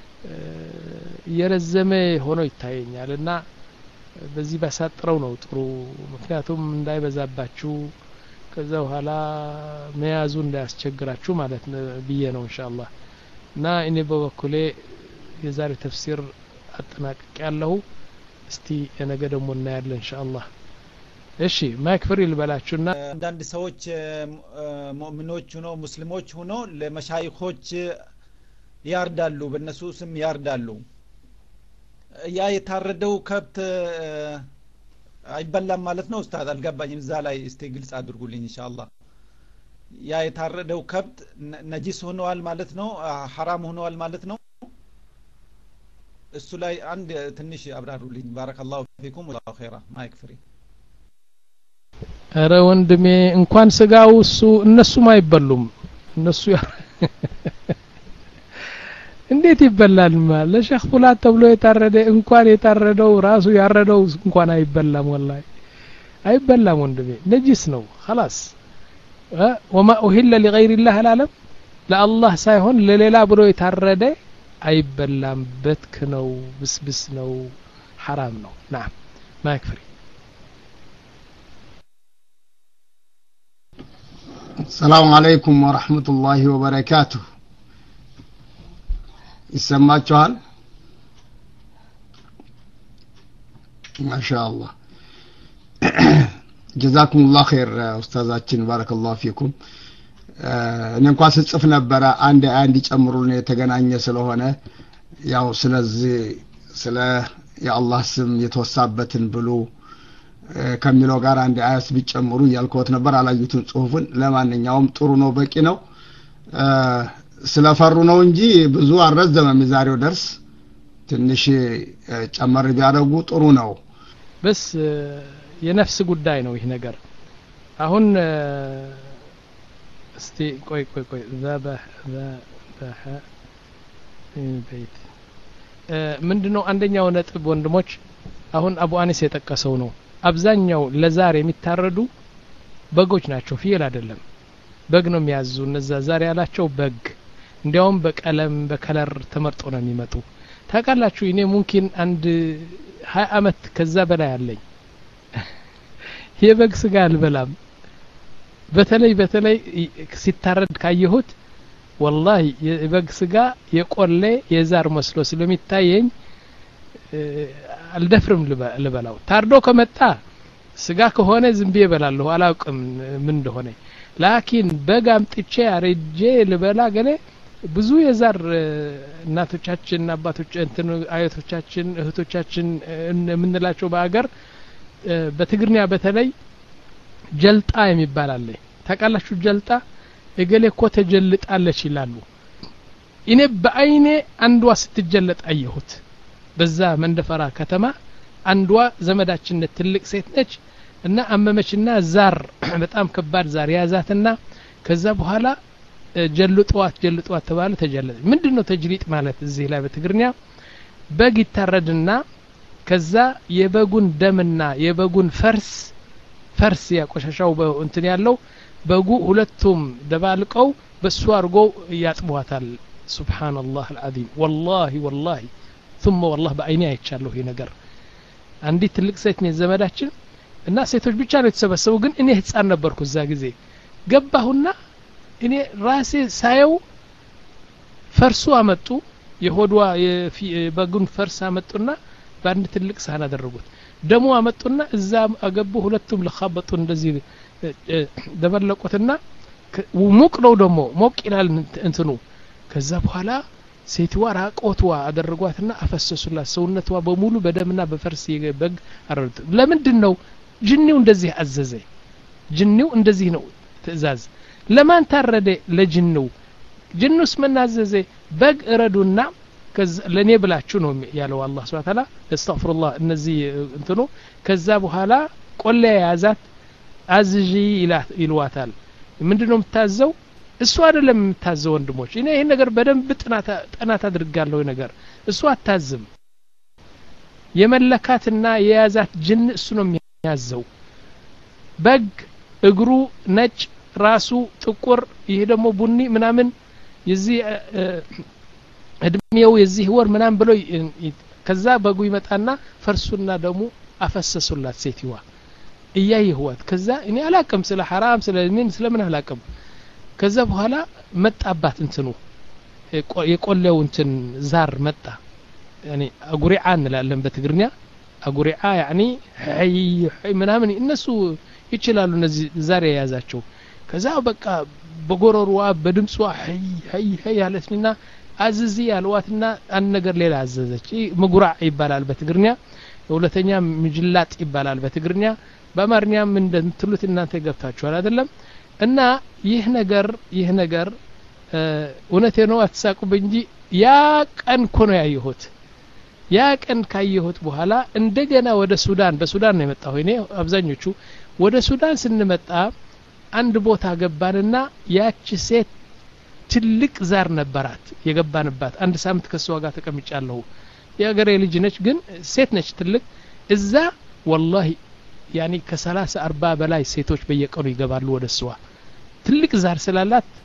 የረዘመ ሆኖ ይታየኛልና በዚህ ባሳጥረው ነው ጥሩ ምክንያቱም እንዳይበዛባችሁ ከዛ በኋላ መያዙ እንዳያስቸግራችሁ ማለት ነው ብዬ ነው ኢንሻአላህ እና እኔ በበኩሌ የዛሬ ተፍሲር አጠናቅቅ ያለው እስቲ የነገ ደግሞ እናያለን ኢንሻአላህ እሺ ማክፈር ይልበላችሁና አንዳንድ ሰዎች ሙእሚኖች ሆኖ ሙስሊሞች ሆኖ ለመሻይኾች ያርዳሉ በእነሱ ስም ያርዳሉ ያ የታረደው ከብት አይበላም ማለት ነው ኡስታዝ አልገባኝም እዛ ላይ እስቲ ግልጽ አድርጉልኝ ኢንሻአላህ ያ የታረደው ከብት ነጂስ ሆኗል ማለት ነው حرام ሆኗል ማለት ነው እሱ ላይ አንድ ትንሽ አብራሩልኝ ባረከላሁ ፊኩም ወላሁ ኸይራ ማይክፍሪ አረ ወንድሜ እንኳን ስጋው እሱ እነሱም አይበሉም እነሱ እንዴት ይበላል ማለት ለሸኽ ፉላት ተብሎ የታረደ እንኳን የታረደው ራሱ ያረደው እንኳን አይበላም ወላሂ አይበላም ወንድሜ ነጂስ ነው خلاص وما أهل لغير الله العالم ለአላህ ሳይሆን ለሌላ ብሎ የታረደ አይበላም በትክ ነው ብስብስ ነው حرام ነው نعم ما يكفي السلام عليكم ورحمة الله وبركاته يسمعكم ما شاء الله جزاكم الله خير أستاذاتين بارك الله فيكم እኔ እንኳን ስጽፍ ነበር አንድ አንድ ጨምሩልኝ የተገናኘ ስለሆነ ያው ስለዚህ ስለ የአላህ ስም የተወሳበትን ብሉ ከሚለው ጋር አንድ አያት ቢጨምሩ ያልኩት ነበር አላዩትን ጽሁፉን ለማንኛውም ጥሩ ነው በቂ ነው ስለፈሩ ነው እንጂ ብዙ አረዘመም የዛሬው ደርስ ትንሽ ጨመር ቢያደርጉ ጥሩ ነው በስ የነፍስ ጉዳይ ነው ይሄ ነገር አሁን እስቲ ቆይ ቆይ ቆይ ذبح ذبح በይት ምንድነው አንደኛው ነጥብ ወንድሞች አሁን አቡ አኒስ የጠቀሰው ነው አብዛኛው ለዛሬ የሚታረዱ በጎች ናቸው ፍየል አይደለም በግ ነው የሚያዙ እነዛ ዛሬ ያላቸው በግ እንዲያውም በቀለም በከለር ተመርጦ ነው የሚመጡ ታውቃላችሁ እኔ ሙምኪን አንድ ሃያ አመት ከዛ በላይ አለኝ የበግ ስጋ አልበላም በተለይ በተለይ ሲታረድ ካየሁት والله የበግ ስጋ የቆሌ የዛር መስሎ ስለሚታየኝ አልደፍርም ልበላው ታርዶ ከመጣ ስጋ ከሆነ ዝም ብዬ እበላለሁ አላውቅም ምን እንደሆነ ላኪን በግ አምጥቼ አረጄ ልበላ ገለ ብዙ የዛር እናቶቻችን አባቶች እንትን አያቶቻችን እህቶቻችን ምንላቸው በአገር በትግርኛ በተለይ ጀልጣ የሚባል አለ ታውቃላችሁ ጀልጣ እገሌ እኮ ተጀልጣለች ይላሉ እኔ በአይኔ አንዷ ስትጀለጥ አየሁት በዛ መንደፈራ ከተማ አንዷ ዘመዳችን ትልቅ ሴት ነች እና አመመችና ዛር በጣም ከባድ ዛር ያዛትና ከዛ በኋላ ጀልጧት ጀልጧት ተባለ ተጀለጠ ምንድነው ተጅሊጥ ማለት እዚህ ላይ በትግርኛ በግ ይታረድና ከዛ የበጉን ደምና የበጉን ፈርስ ፈርስ ያቆሻሻው እንትን ያለው በጉ ሁለቱም ደባልቀው በሱ አርጎ ያጥቧታል سبحان الله العظيم والله والله ثم والله بعيني አይቻለሁ ይሄ ነገር አንዲት ትልቅ ሴት ነው ዘመዳችን እና ሴቶች ብቻ ነው የተሰበሰቡ ግን እኔ ህፃን ነበርኩ እዛ ጊዜ ገባሁና እኔ ራሴ ሳየው ፈርሱ አመጡ የሆድዋ የበጉን ፈርስ አመጡና በአንድ ትልቅ ሳህን አደረጉት ደሙ አመጡና እዛ አገቡ ሁለቱም ለኻበጡ እንደዚህ ደበለቁትና ሙቅ ነው ደሞ ሞቅ ይላል እንትኑ ከዛ በኋላ ሴትዋ ራቆትዋ አደረጓትና አፈሰሱላት ሰውነቷ በሙሉ በደምና በፈርስ የበግ አረዱ ለምንድነው ጅኒው እንደዚህ አዘዘ ጅኒው እንደዚህ ነው ትእዛዝ ለማን ታረደ ለጅኒው ጅኑስ መናዘዘ በግ እረዱና ለኔ ብላችሁ ነው ያለው አላህ Subhanahu Ta'ala አስተግፍሩላህ እነዚህ እንትኑ ከዛ በኋላ ቆለ ያዛት አዝጂ ይልዋታል ምንድነው የምታዘው እሱ አይደለም የምታዘው ወንድሞች እኔ ይሄን ነገር በደንብ ጥናት ጥናት አድርጋለሁ ነገር እሱ አታዝም የመለካትና የያዛት ጅን እሱ ነው የሚያዘው በግ እግሩ ነጭ ራሱ ጥቁር ይሄ ደግሞ ቡኒ ምናምን የዚህ እድሜው የዚህ ወር ምናምን ብሎ ከዛ በጉ ይመጣና ፈርሱና ደግሞ አፈሰሱላት ሴትዋ እያየሁት ከዛ እኔ አላቀም ስለ حرام ስለ ምን ስለምን አላቀም ከዛ በኋላ መጣባት እንትኑ የቆሌው እንትን ዛር መጣ ያኒ አጉሪዓ እንላለን በትግርኛ አጉሪዓ ያኒ ሀይ ሀይ ምናምን እነሱ ይችላሉ እነዚህ ዛር ያያዛቸው ከዛ በቃ በጎሮሮዋ በድምጿ ሀይ ሀይ ሀይ ያለችና አዝዚ ያልዋትና አንድ ነገር ሌላ አዘዘች መጉራዕ ይባላል በትግርኛ ሁለተኛ ምጅላጥ ይባላል በትግርኛ በአማርኛም እንደምትሉት እናንተ ገብታችኋል አይደለም እና ይህ ነገር ይህ ነገር እውነቴ ነው አትሳቁብኝ እንጂ ያ ቀን ኮኖ ያየሁት ያ ቀን ካየሁት በኋላ እንደገና ወደ ሱዳን በሱዳን ነው የመጣው እኔ አብዛኞቹ ወደ ሱዳን ስንመጣ አንድ ቦታ ገባንና ያቺ ሴት ትልቅ ዛር ነበራት የገባንባት አንድ ሳምንት ከሷ ጋር ተቀምጫለሁ የአገሬ ልጅ ነች ግን ሴት ነች ትልቅ እዛ والله يعني ከ30 40 በላይ ሴቶች በየቀኑ ይገባሉ ወደሷ ትልቅ ዛር ስላላት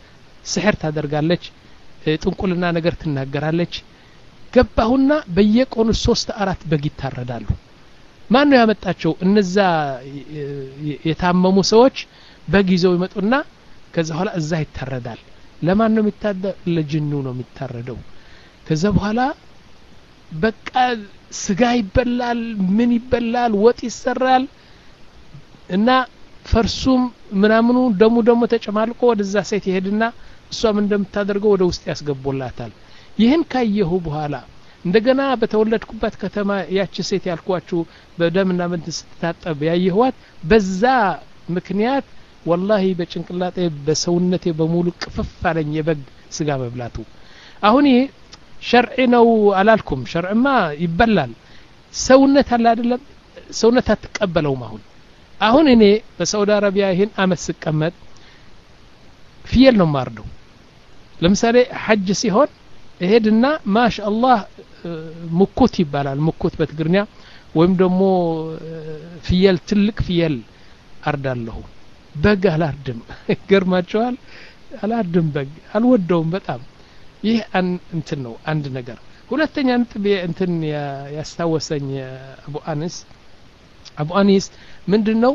ስሕር ታደርጋለች ጥንቁልና ነገር ትናገራለች ገባሁና በየቀኑ ሶስት አራት በግ ይታረዳሉ ማን ነው ያመጣቸው እነዛ የታመሙ ሰዎች በግ ይዘው ይመጡና ከዛ በኋላ እዛ ይታረዳል ለማን ነው የሚታረደው ለጅኑ ነው የሚታረደው ከዛ በኋላ በቃ ስጋ ይበላል ምን ይበላል ወጥ ይሰራል እና ፈርሱም ምናምኑ ደሙ ደሙ ተጨማልቆ ወደዛ ሴት ይሄድና እሷም እንደምታደርገው ወደ ውስጥ ያስገቡላታል ይህን ካየሁ በኋላ እንደገና በተወለድኩበት ከተማ ያቺ ሴት ያልኳችሁ በደምና ምን ስትታጠብ ያየኋት በዛ ምክንያት والله በጭንቅላቴ በሰውነቴ በሙሉ ቅፍፍ አለኝ የበግ ስጋ መብላቱ አሁን ይሄ ሸርዕ ነው አላልኩም ሸርዕማ ይበላል ሰውነት አለ አይደለም ሰውነት አትቀበለውም አሁን አሁን እኔ በሳውዲ አረቢያ ይሄን አመት ስቀመጥ ፍየል ነው ማርደው ለምሳሌ ሐጅ ሲሆን እሄድና ማሻአላህ ሙኩት ይባላል ሙኩት በትግርኛ ወይም ደግሞ ፍየል ትልቅ ፍየል አርዳለሁ በግ አላርድም ገርማቸዋል አላርድም በግ አልወደውም በጣም ይህ እንትን ነው አንድ ነገር ሁለተኛ እንትን እንትን ያስታወሰኝ አቡ አኒስ አቡ አኒስ ምንድነው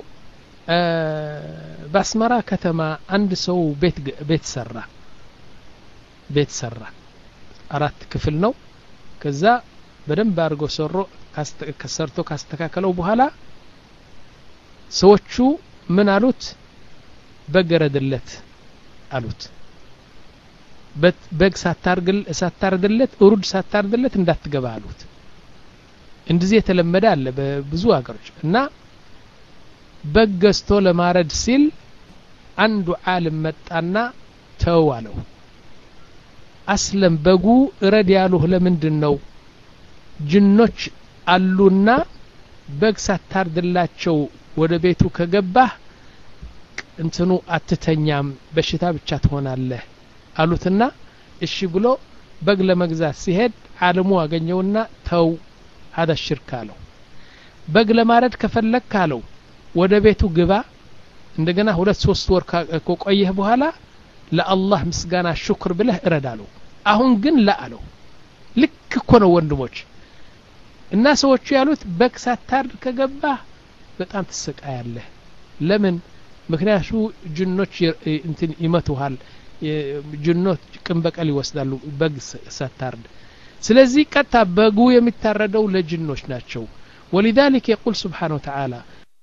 በአስመራ ከተማ አንድ ሰው ቤት ቤት ሰራ ቤት ሰራ አራት ክፍል ነው ከዛ በደንብ አድርጎ ሰሮ ከሰርቶ ካስተካከለው በኋላ ሰዎቹ ምን አሉት በገረደለት አሉት በግ ሳታርግል ሳታርድለት ኡሩድ ሳታርድለት እንዳትገባ አሉት እንደዚህ የተለመደ አለ በብዙ አገሮች እና በግ ገዝቶ ለማረድ ሲል አንዱ ዓለም መጣና ተው አለው አስለም በጉ እረድ ያሉህ ለምንድነው ጅኖች አሉና በግ ሳታርድላቸው ወደ ቤቱ ከገባህ እንትኑ አትተኛም በሽታ ብቻ ትሆናለህ አሉትና እሺ ብሎ በግ ለመግዛት ሲሄድ ዓለሙ አገኘውና ተው هذا الشرك አለው በግ ለማረድ ከፈለክ አለው ወደ ቤቱ ግባ እንደገና ሁለት ሶስት ወር ከቆየህ በኋላ ለአላህ ምስጋና ሽክር ብለህ እረዳለው አሁን ግን ለአለው ልክ እኮ ነው ወንድሞች እና ሰዎቹ ያሉት በግ ሳታርድ ከገባህ በጣም ትሰቃያለህ ለምን ምክንያቱ ጅኖች እንትን ይመቱሃል ጅኖች ቅንበቀል ይወስዳሉ በግ ሳታርድ ስለዚህ ቀጣ በጉ የሚታረደው ለጅኖች ናቸው ولذلك يقول سبحانه وتعالى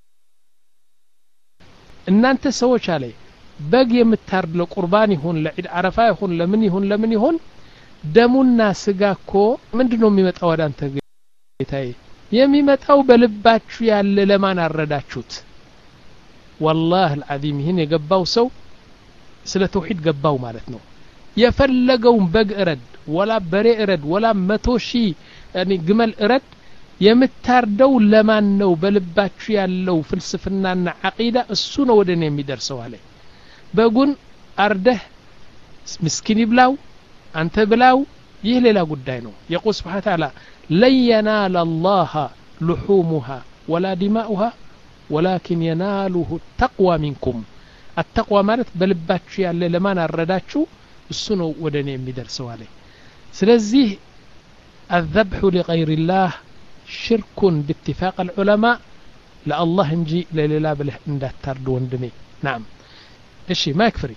እናንተ ሰዎች አለ በግ የምታርድ ለቁርባን ይሁን ለዒድ አረፋ ይሁን ለምን ይሁን ለምን ይሁን ደሙና ስጋኮ ምንድነው የሚመጣው ወደ አንተ ጌታዬ የሚመጣው በልባችሁ ያለ ለማን አረዳችሁት والله العظيم ይሄን የገባው ሰው ስለ ተውሂድ ገባው ማለት ነው የፈለገው በግ እረድ ወላ በሬ እረድ ወላ መቶ ሺህ ያኒ ግመል እረድ የምታርደው ለማን ነው በልባችሁ ያለው ፍልስፍናና አቂዳ እሱ ነው ወደኔ የሚደርሰው አለ በጉን አርደህ ምስኪን ይብላው አንተ ብላው ይህ ሌላ ጉዳይ ነው يقول سبحانه وتعالى لن ينال الله لحومها ولا دماؤها ولكن يناله التقوى منكم التقوى ማለት በልባችሁ ያለ ለማን አረዳችሁ እሱ ነው ወደኔ የሚደርሰው አለ ስለዚህ الذبح لغير الله شرك باتفاق العلماء لا الله እንጂ ለሌላ ብለህ እንዳታርዱ ወንድሜ نعم እሺ ማክፍሪ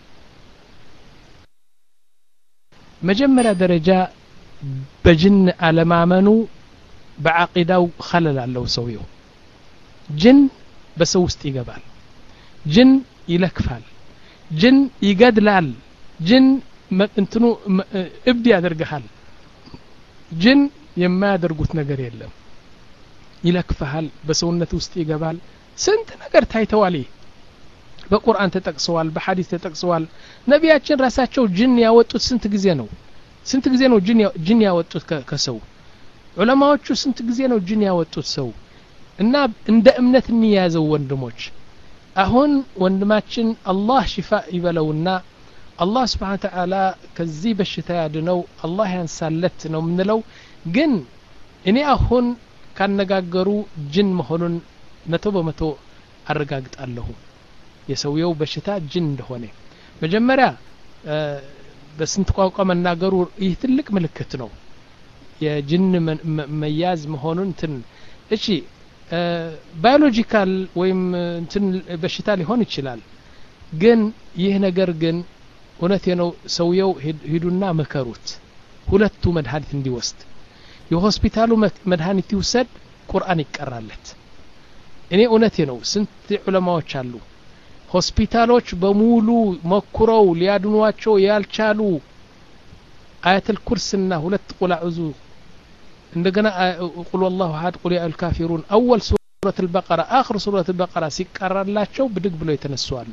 መጀመሪያ ደረጃ በጅን አለማመኑ በአቂዳው خلل አለው ሰውየው ጅን በሰው ውስጥ ይገባል ጅን ይለክፋል ጅን ይገድላል ጅን እንትኑ እብድ ያደርጋል ጅን የማያደርጉት ነገር የለም ይለክፋል በሰውነት ውስጥ ይገባል ስንት ነገር ታይተዋል በቁርአን ተጠቅሰዋል በሐዲስ ተጠቅሰዋል ነቢያችን ራሳቸው ጅን ያወጡት ስንት ጊዜ ነው ስንት ጊዜ ነው ጅን ጅን ያወጡት ከሰው ዑለማዎቹ ስንት ጊዜ ነው ጅን ያወጡት ሰው እና እንደ እምነት እንያዘው ወንድሞች አሁን ወንድማችን አላህ ሽፋ ይበለውና አላህ Subhanahu Wa Ta'ala ከዚህ በሽታ ያድነው አላህ ያንሳለት ነው ምንለው ግን እኔ አሁን ካነጋገሩ ጅን መሆኑን መቶ በመቶ አረጋግጣለሁ የሰውየው በሽታ ጅን እንደሆነ መጀመሪያ በስንት ቋንቋ መናገሩ ይህ ትልቅ ምልክት ነው የጅን መያዝ መሆኑን እንትን እሺ ባዮሎጂካል ወይም እንትን በሽታ ሊሆን ይችላል ግን ይህ ነገር ግን እውነቴ ነው ሰውየው ሂዱና መከሩት ሁለቱ መድኃኒት እንዲወስድ የሆስፒታሉ መድኃኒት ይውሰድ ቁርአን ይቀራለት እኔ እውነቴ ነው ስንት ዑለማዎች አሉ ሆስፒታሎች በሙሉ መኩረው ሊያድኗቸው ያልቻሉ አያተል ኩርስና ሁለት ቁል አዑዙ እንደገና ቁል والله احد ቁል ያ الكافرون اول ሱረة البقرة اخر ሱረة البقرة ሲቀራላቸው ብድግ ብለው የተነሱአሉ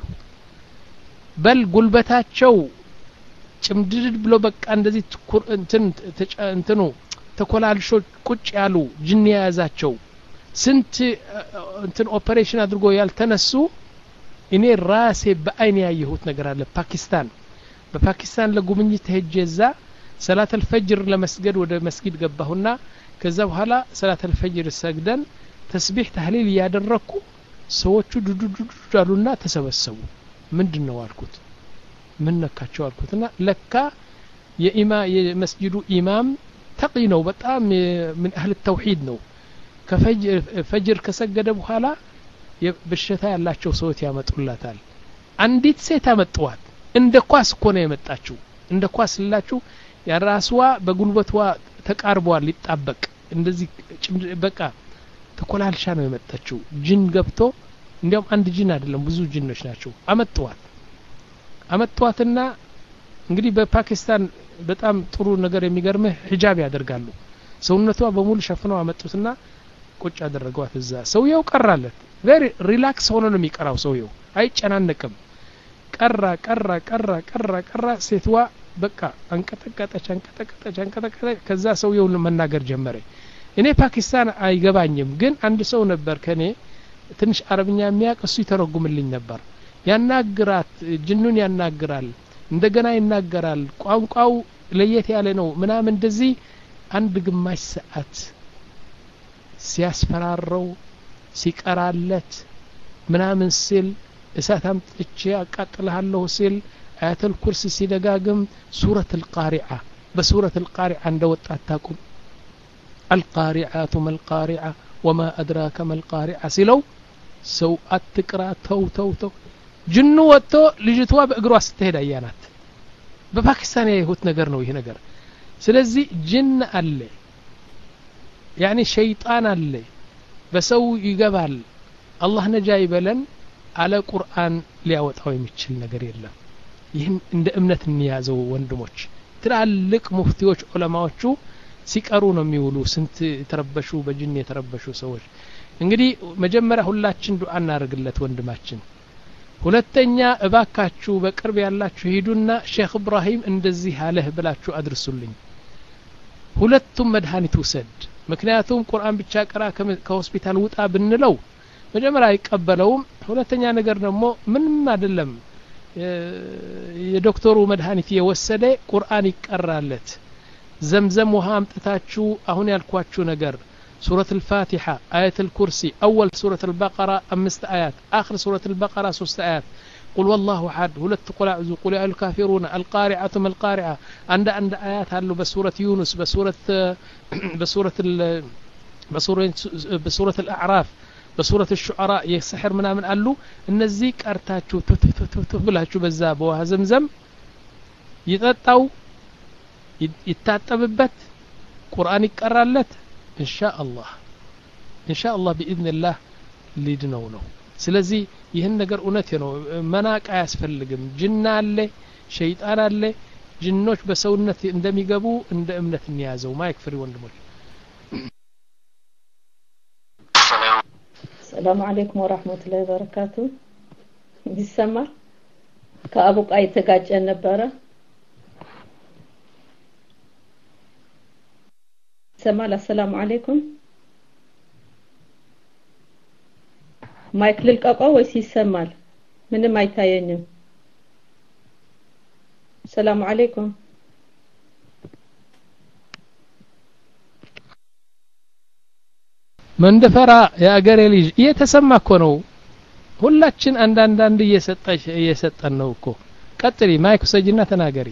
በል ጉልበታቸው ጭምድድ ብሎ በቃ እንደዚህ እንትን እንትኑ ተኮላልሾ ቁጭ ያሉ ጅን ያዛቸው ስንት እንትን ኦፕሬሽን አድርጎ ያልተነሱ እኔ ራሴ በአይኔ ያየሁት ነገር አለ ፓኪስታን በፓኪስታን ለጉብኝት ሄጄዛ ሰላት الفجر ለመስገድ ወደ መስጊድ ገባሁና ከዛ በኋላ ሰላት الفجر ሰግደን ተስቢህ ተህሊል ያደረኩ ሰዎቹ ዱዱዱዱ አሉና ተሰበሰቡ ምንድነው አልኩት ምን ነካቸው አልኩትና ለካ የኢማ የመስጊዱ ኢማም ተቂ ነው በጣም ምን اهل التوحيد ነው ከፈጅር ፈጅር ከሰገደ በኋላ የበሽታ ያላቸው ሰዎች ያመጡላታል አንዲት ሴት አመጣዋት እንደ ኳስ እኮ ነው የመጣችው እንደ ኳስ ላችሁ ያራስዋ በጉልበቷ ተቃርቧል ሊጣበቅ እንደዚህ በቃ ተኮላልሻ ነው የመጣችው ጅን ገብቶ እንዲያውም አንድ ጅን አይደለም ብዙ ጅኖች ናቸው አመጣዋት አመጣዋትና እንግዲህ በፓኪስታን በጣም ጥሩ ነገር የሚገርምህ ሂጃብ ያደርጋሉ ሰውነቷ በሙሉ ሸፍነው አመጡትና ቁጭ አደረጓት እዛ ሰውየው ቀራለት very relax ሆኖ ነው የሚቀራው ሰውየው አይጨናነቅም ቀራ ቀራ ቀራ ቀራ ቀራ ሴትዋ በቃ አንቀጠቀጠች አንቀጠቀጠች አንቀጠቀጠች ከዛ ሰውየው መናገር ጀመረ እኔ ፓኪስታን አይገባኝም ግን አንድ ሰው ነበር ከኔ ትንሽ አረብኛ የሚያውቅ እሱ ይተረጉምልኝ ነበር ያናግራት ጅኑን ያናግራል እንደገና ይናገራል ቋንቋው ለየት ያለ ነው ምናምን እንደዚህ አንድ ግማሽ ሰዓት ሲያስፈራረው ሲቀራለት ምናምን ሲል እሳት አምጥቼ አቃጥልሃለሁ ሲል አያተል ኩርሲ ሲደጋግም ሱረة القارعة በሱረة القارعة እንደወጣት ታቁም القارعة ما القارعة وما أدراك ما القارعة ሲለው ሰው አትቅራ ተው ተው ተው ጅኑ ወጥቶ ልጅቷ በእግሯ ስትሄድ አያናት በፓኪስታን ያየሁት ነገር ነው ይሄ ነገር ስለዚህ ጅን አለ يعني شيطان አለ በሰው ይገባል አላህ ነጃ ይበለን አለ ቁርአን ሊያወጣው የሚችል ነገር የለም ይህን እንደ እምነት እንያዘው ወንድሞች ትላልቅ ሙፍቲዎች ዑለማዎቹ ሲቀሩ ነው የሚውሉ ስንት ተረበሹ በጅን የተረበሹ ሰዎች እንግዲህ መጀመሪያ ሁላችን ዱዓ እናርግለት ወንድማችን ሁለተኛ እባካችሁ በቅርብ ያላችሁ ሄዱና ሼክ ኢብራሂም እንደዚህ አለህ ብላችሁ አድርሱልኝ ሁለቱም መድኃኒት ወሰድ ምክንያቱም ቁርአን ብቻ ቀራ ከሆስፒታል ውጣ ብንለው መጀመሪያ አይቀበለውም ሁለተኛ ነገር ደግሞ ምንም አይደለም የዶክተሩ መድኃኒት የወሰደ ቁርአን ይቀራለት ዘምዘም ውሃ አምጥታችሁ አሁን ያልኳችሁ ነገር سورة الفاتحة آية الكرسي أول سورة البقرة أمست آيات آخر سورة البقرة ست آيات قل والله أحد هلت قل أعوذ قل يا الكافرون القارعة ما القارعة عند عند آيات هلو بسورة يونس بسورة بسورة بسورة بسورة الأعراف بسورة الشعراء يسحر منا من قالوا النزيك أرتاچو تبلاچو بزاب وها زمزم يطጣው ይታጠብበት ቁርአን ይቀራለት إن شاء الله إن شاء الله بإذن الله ليدنو ነው ስለዚህ ይህን ነገር እውነት ነው መናቅ አያስፈልግም ጅና አለ ሸይጣን አለ ጅኖች በሰውነት እንደሚገቡ እንደ እምነት እንያዘው ማይክ ፍሪ ወንድሞች السلام عليكم ورحمة الله وبركاته بيسمع كأبو قاي تጋጨ ነበረ سمال السلام عليكم مايك للقاقو ويس يسمال من ما يتاينم السلام عليكم من دفرا يا اغري ليج እየተሰማ እኮ ነው ሁላችን አንድ አንድ አንድ እየሰጣሽ እየሰጠን ነው እኮ ቀጥሊ ማይክ ሰጅና ተናገሪ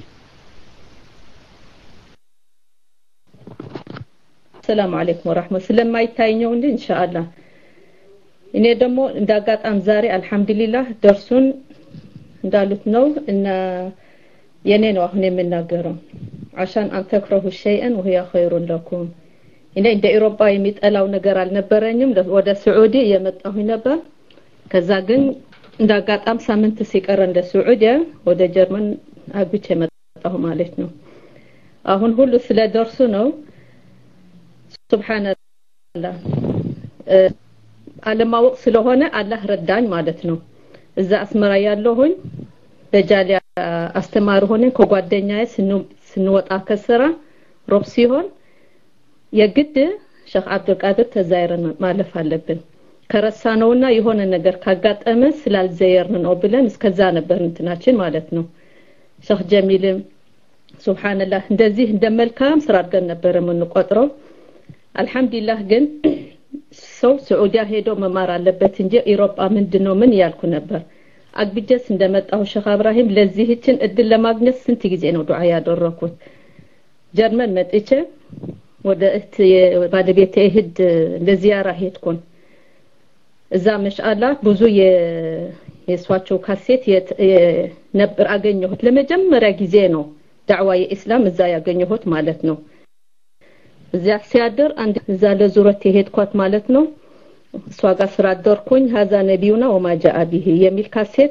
ሰላም አለይኩም ወራህመቱ ስለማይታየው እንዴ ኢንሻአላህ እኔ ደግሞ እንዳጋጣም ዛሬ አልহামዱሊላህ ደርሱን እንዳሉት ነው እና የኔ ነው አሁን የምናገረው عشان ان تكرهوا شيئا وهي خير لكم እኔ እንደ አውሮፓ የሚጠላው ነገር አልነበረኝም ወደ ሳዑዲ የመጣሁ ነበር ከዛ ግን እንዳጋጣም ሳምንት ሲቀር እንደ ሳዑዲያ ወደ ጀርመን አግብቼ መጣሁ ማለት ነው አሁን ሁሉ ስለ ደርሱ ነው ሱብሃንአላህ አለማወቅ ስለሆነ አላህ ረዳኝ ማለት ነው እዛ አስመራ ያለሁኝ በጃሊያ አስተማሪ ሆነ ከጓደኛዬ ስንወጣ ከስራ ሮብ ሲሆን የግድ ሼክ አብዱልቃድር ተዛይረን ማለፍ አለብን ከረሳነውና የሆነ ነገር ካጋጠመ ስላልዘየርን ነው ብለን እስከዛ ነበር እንትናችን ማለት ነው ሼክ ጀሚልም ሱብሃንአላህ እንደዚህ እንደመልካም ስራ አድርገን ነበር የምንቆጥረው አልহামዱሊላህ ግን ሰው ሳዑዲያ ሄዶ መማር አለበት እንጂ አውሮፓ ምንድነው ምን ያልኩ ነበር አግብጀስ እንደመጣው ሼክ ኢብራሂም ለዚህችን እድል ለማግኘት ስንት ጊዜ ነው ዱዓ ያደረኩት ጀርመን መጥቼ ወደ እህት ባለቤቴ እህድ ለዚያራ ሄድኩን እዛ ማሻአላህ ብዙ የሷቸው ካሴት ነበር አገኘሁት ለመጀመሪያ ጊዜ ነው ዳዕዋ የኢስላም እዛ ያገኘሁት ማለት ነው እዛ ሲያደር አንድ እዛ ለዙረት ሄድኳት ማለት ነው ሷጋ ስራ አደርኩኝ ሀዛ ነብዩና ወማ ጃአ ቢሂ የሚል ካሴት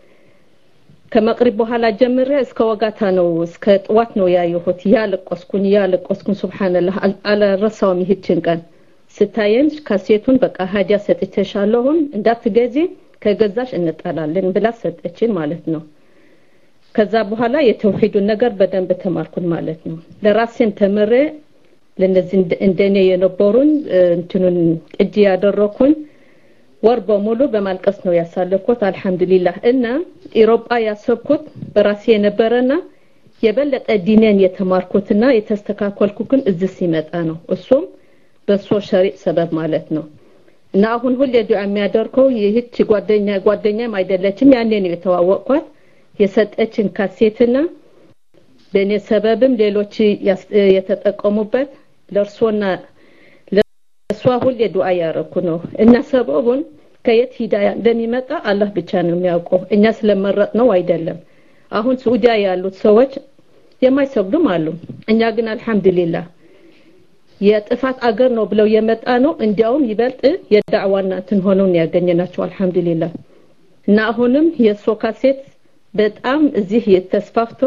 ከመቅሪብ በኋላ ጀምሬ እስከ ወጋታ ነው እስከ ጥዋት ነው ያየሁት ያለቆስኩኝ ያለቆስኩኝ ሱብሃንአላህ አልረሳውም ይህችን ቀን ስታየን ካሴቱን በቃ ሀዲያ ሰጥተሻለሁን እንዳትገዢ ከገዛሽ እንጣላለን ብላ ሰጠችን ማለት ነው ከዛ በኋላ የተውሂዱን ነገር በደንብ ተማርኩን ማለት ነው ለራሴን ተመረ ለነዚህ እንደኔ የነበሩን እንትኑን እጅ ያደረኩኝ ወር በሙሉ በማልቀስ ነው ያሳለፍኩት አልহামዱሊላህ እና አውሮፓ ያሰብኩት በራሴ የነበረና የበለጠ ዲኔን የተማርኩትና የተስተካከልኩኝ እዚህ ሲመጣ ነው እሱም በሶ ሸሪዕ ሰበብ ማለት ነው እና አሁን ሁሉ ዱዓ የሚያደርገው ይህች ጓደኛ ጓደኛም አይደለችም ያኔ ነው የተዋወቅኳት የሰጠችን ካሴትና በኔ ሰበብም ሌሎች የተጠቀሙበት ለርሶና ለሷ ሁሉ ዱዓ ያረኩ ነው እና ሰበቡን ከየት ሂዳያ እንደሚመጣ አላህ ብቻ ነው የሚያውቀው እኛ ስለመረጥ ነው አይደለም አሁን ሳዑዲያ ያሉት ሰዎች የማይሰግዱም አሉ እኛ ግን አልহামዱሊላህ የጥፋት አገር ነው ብለው የመጣ ነው እንዲያውም ይበልጥ የዳዕዋና እንትን ሆነው ያገኘናቸው አልহামዱሊላህ እና አሁንም የሶካሴት በጣም እዚህ የተስፋፍቶ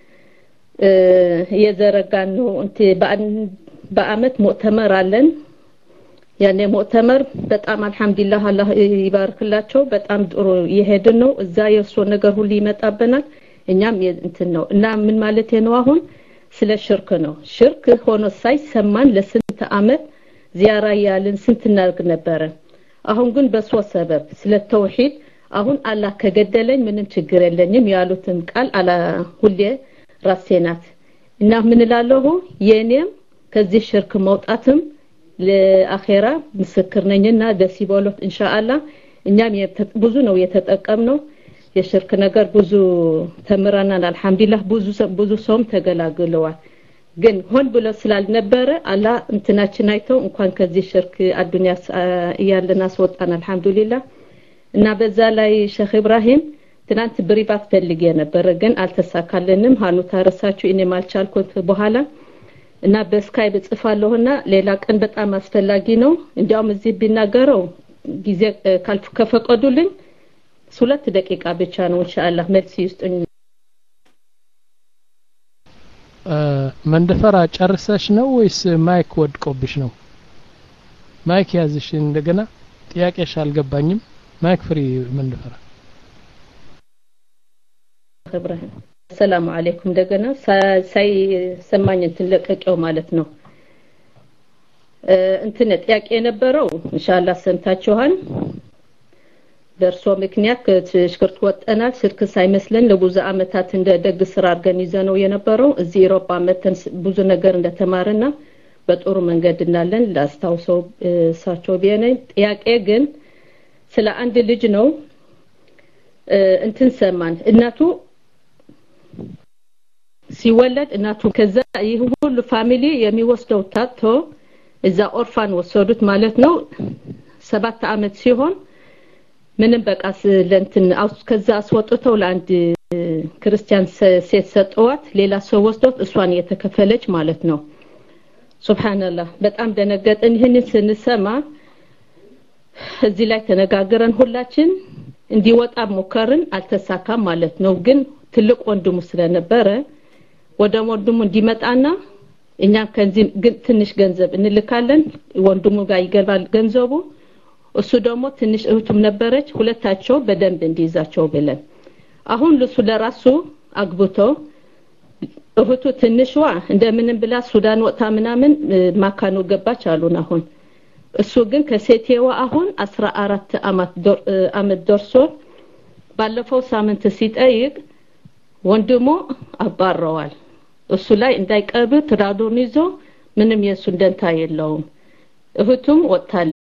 የዘረጋን ነው እንት በአመት ሙዕተመር አለን ያኔ ሙዕተመር በጣም አልহামዱሊላህ አላህ ይባርክላቸው በጣም ጥሩ ይሄድን ነው እዛ የሶ ነገር ሁሉ ይመጣበናል እኛም እንትን ነው እና ምን ማለት ነው አሁን ስለ ሽርክ ነው ሽርክ ሆኖ ሳይሰማን ለስንት አመት ዚያራ ያልን ስንት እናርግ ነበር አሁን ግን በሶ ሰበብ ስለ ተውሂድ አሁን አላህ ከገደለኝ ምንም ችግር የለኝም ያሉትን ቃል አላ ሁሌ ራሴናት እና ምን ላለው የኔም ከዚህ ሽርክ መውጣትም ለአኺራ ምስክር ነኝና ደስ ይበሉት ኢንሻአላህ እኛም ብዙ ነው የተጠቀምነው የሽርክ ነገር ብዙ ተምረናል አልহামዱሊላህ ብዙ ብዙ ሰውም ተገላግለዋል ግን ሆን ብሎ ስላልነበረ አላህ እንትናችን አይተው እንኳን ከዚህ ሽርክ አዱንያ ያለና አስወጣን አልহামዱሊላህ እና በዛ ላይ ሼክ ኢብራሂም ትናንት ብሪባት ፈልጌ ነበር ግን አልተሳካልንም ሃኑ ታረሳችሁ እኔ ማልቻልኩት በኋላ እና በስካይፕ ጽፋለሁና ሌላ ቀን በጣም አስፈላጊ ነው እንዲያውም እዚህ ቢናገረው ጊዜ ካልፍ ከፈቀዱልኝ ሁለት ደቂቃ ብቻ ነው ኢንሻአላህ መልስ ይስጡኝ መንደፈራ ጨርሰሽ ነው ወይስ ማይክ ወድቆብሽ ነው ማይክ ያዝሽ እንደገና ጥያቄሽ አልገባኝም ማይክ ፍሪ መንደፈራ ኢብራሂም ሰላም አለይኩም እንደገና ሳይ ሰማኝ እንትለቀቀው ማለት ነው እንትን ጥያቄ የነበረው ኢንሻአላህ ሰምታችኋል ደርሶ ምክንያት ከሽክርት ወጣናል ስልክ ሳይመስለን ለብዙ አመታት እንደ ደግ ስራ አድርገን ይዘነው የነበረው እዚህ አውሮፓ መተን ብዙ ነገር እንደተማረና በጥሩ መንገድ እናለን ላስታውሰው ሳቸው ቢያነኝ ጥያቄ ግን ስለ አንድ ልጅ ነው እንትን ሰማን እናቱ ሲወለድ እናቱ ከዛ ይህ ሁሉ ፋሚሊ የሚወስደው ታጥቶ እዛ ኦርፋን ወሰዱት ማለት ነው ሰባት አመት ሲሆን ምንም በቃስ ለንትን ከዛ አስወጥተው ለአንድ ክርስቲያን ሴት ሰጠዋት ሌላ ሰው ወስዶት እሷን የተከፈለች ማለት ነው ሱብሃንአላህ በጣም ደነገጠን ይሄንን ስንሰማ እዚህ ላይ ተነጋግረን ሁላችን እንዲወጣ ሞከርን አልተሳካም ማለት ነው ግን ትልቅ ወንድሙ ስለነበረ ወደ ወንድሙ እንዲመጣና እኛ ከዚህ ትንሽ ገንዘብ እንልካለን ወንድሙ ጋር ይገባል ገንዘቡ እሱ ደግሞ ትንሽ እህቱም ነበረች ሁለታቸው በደንብ እንዲይዛቸው ብለን አሁን ለሱ ለራሱ አግብቶ እህቱ ትንሽዋ እንደምንም ብላ ሱዳን ወጣ ምናምን ማካኑ ገባች አሉን አሁን እሱ ግን ከሴቴዋ አሁን አስራ አራት አመት አመት ደርሶ ባለፈው ሳምንት ሲጠይቅ ወንድሙ አባረዋል እሱ ላይ እንዳይቀርብ ትዳዱን ይዞ ምንም የሱ እንደንታ የለውም እህቱም ወጣ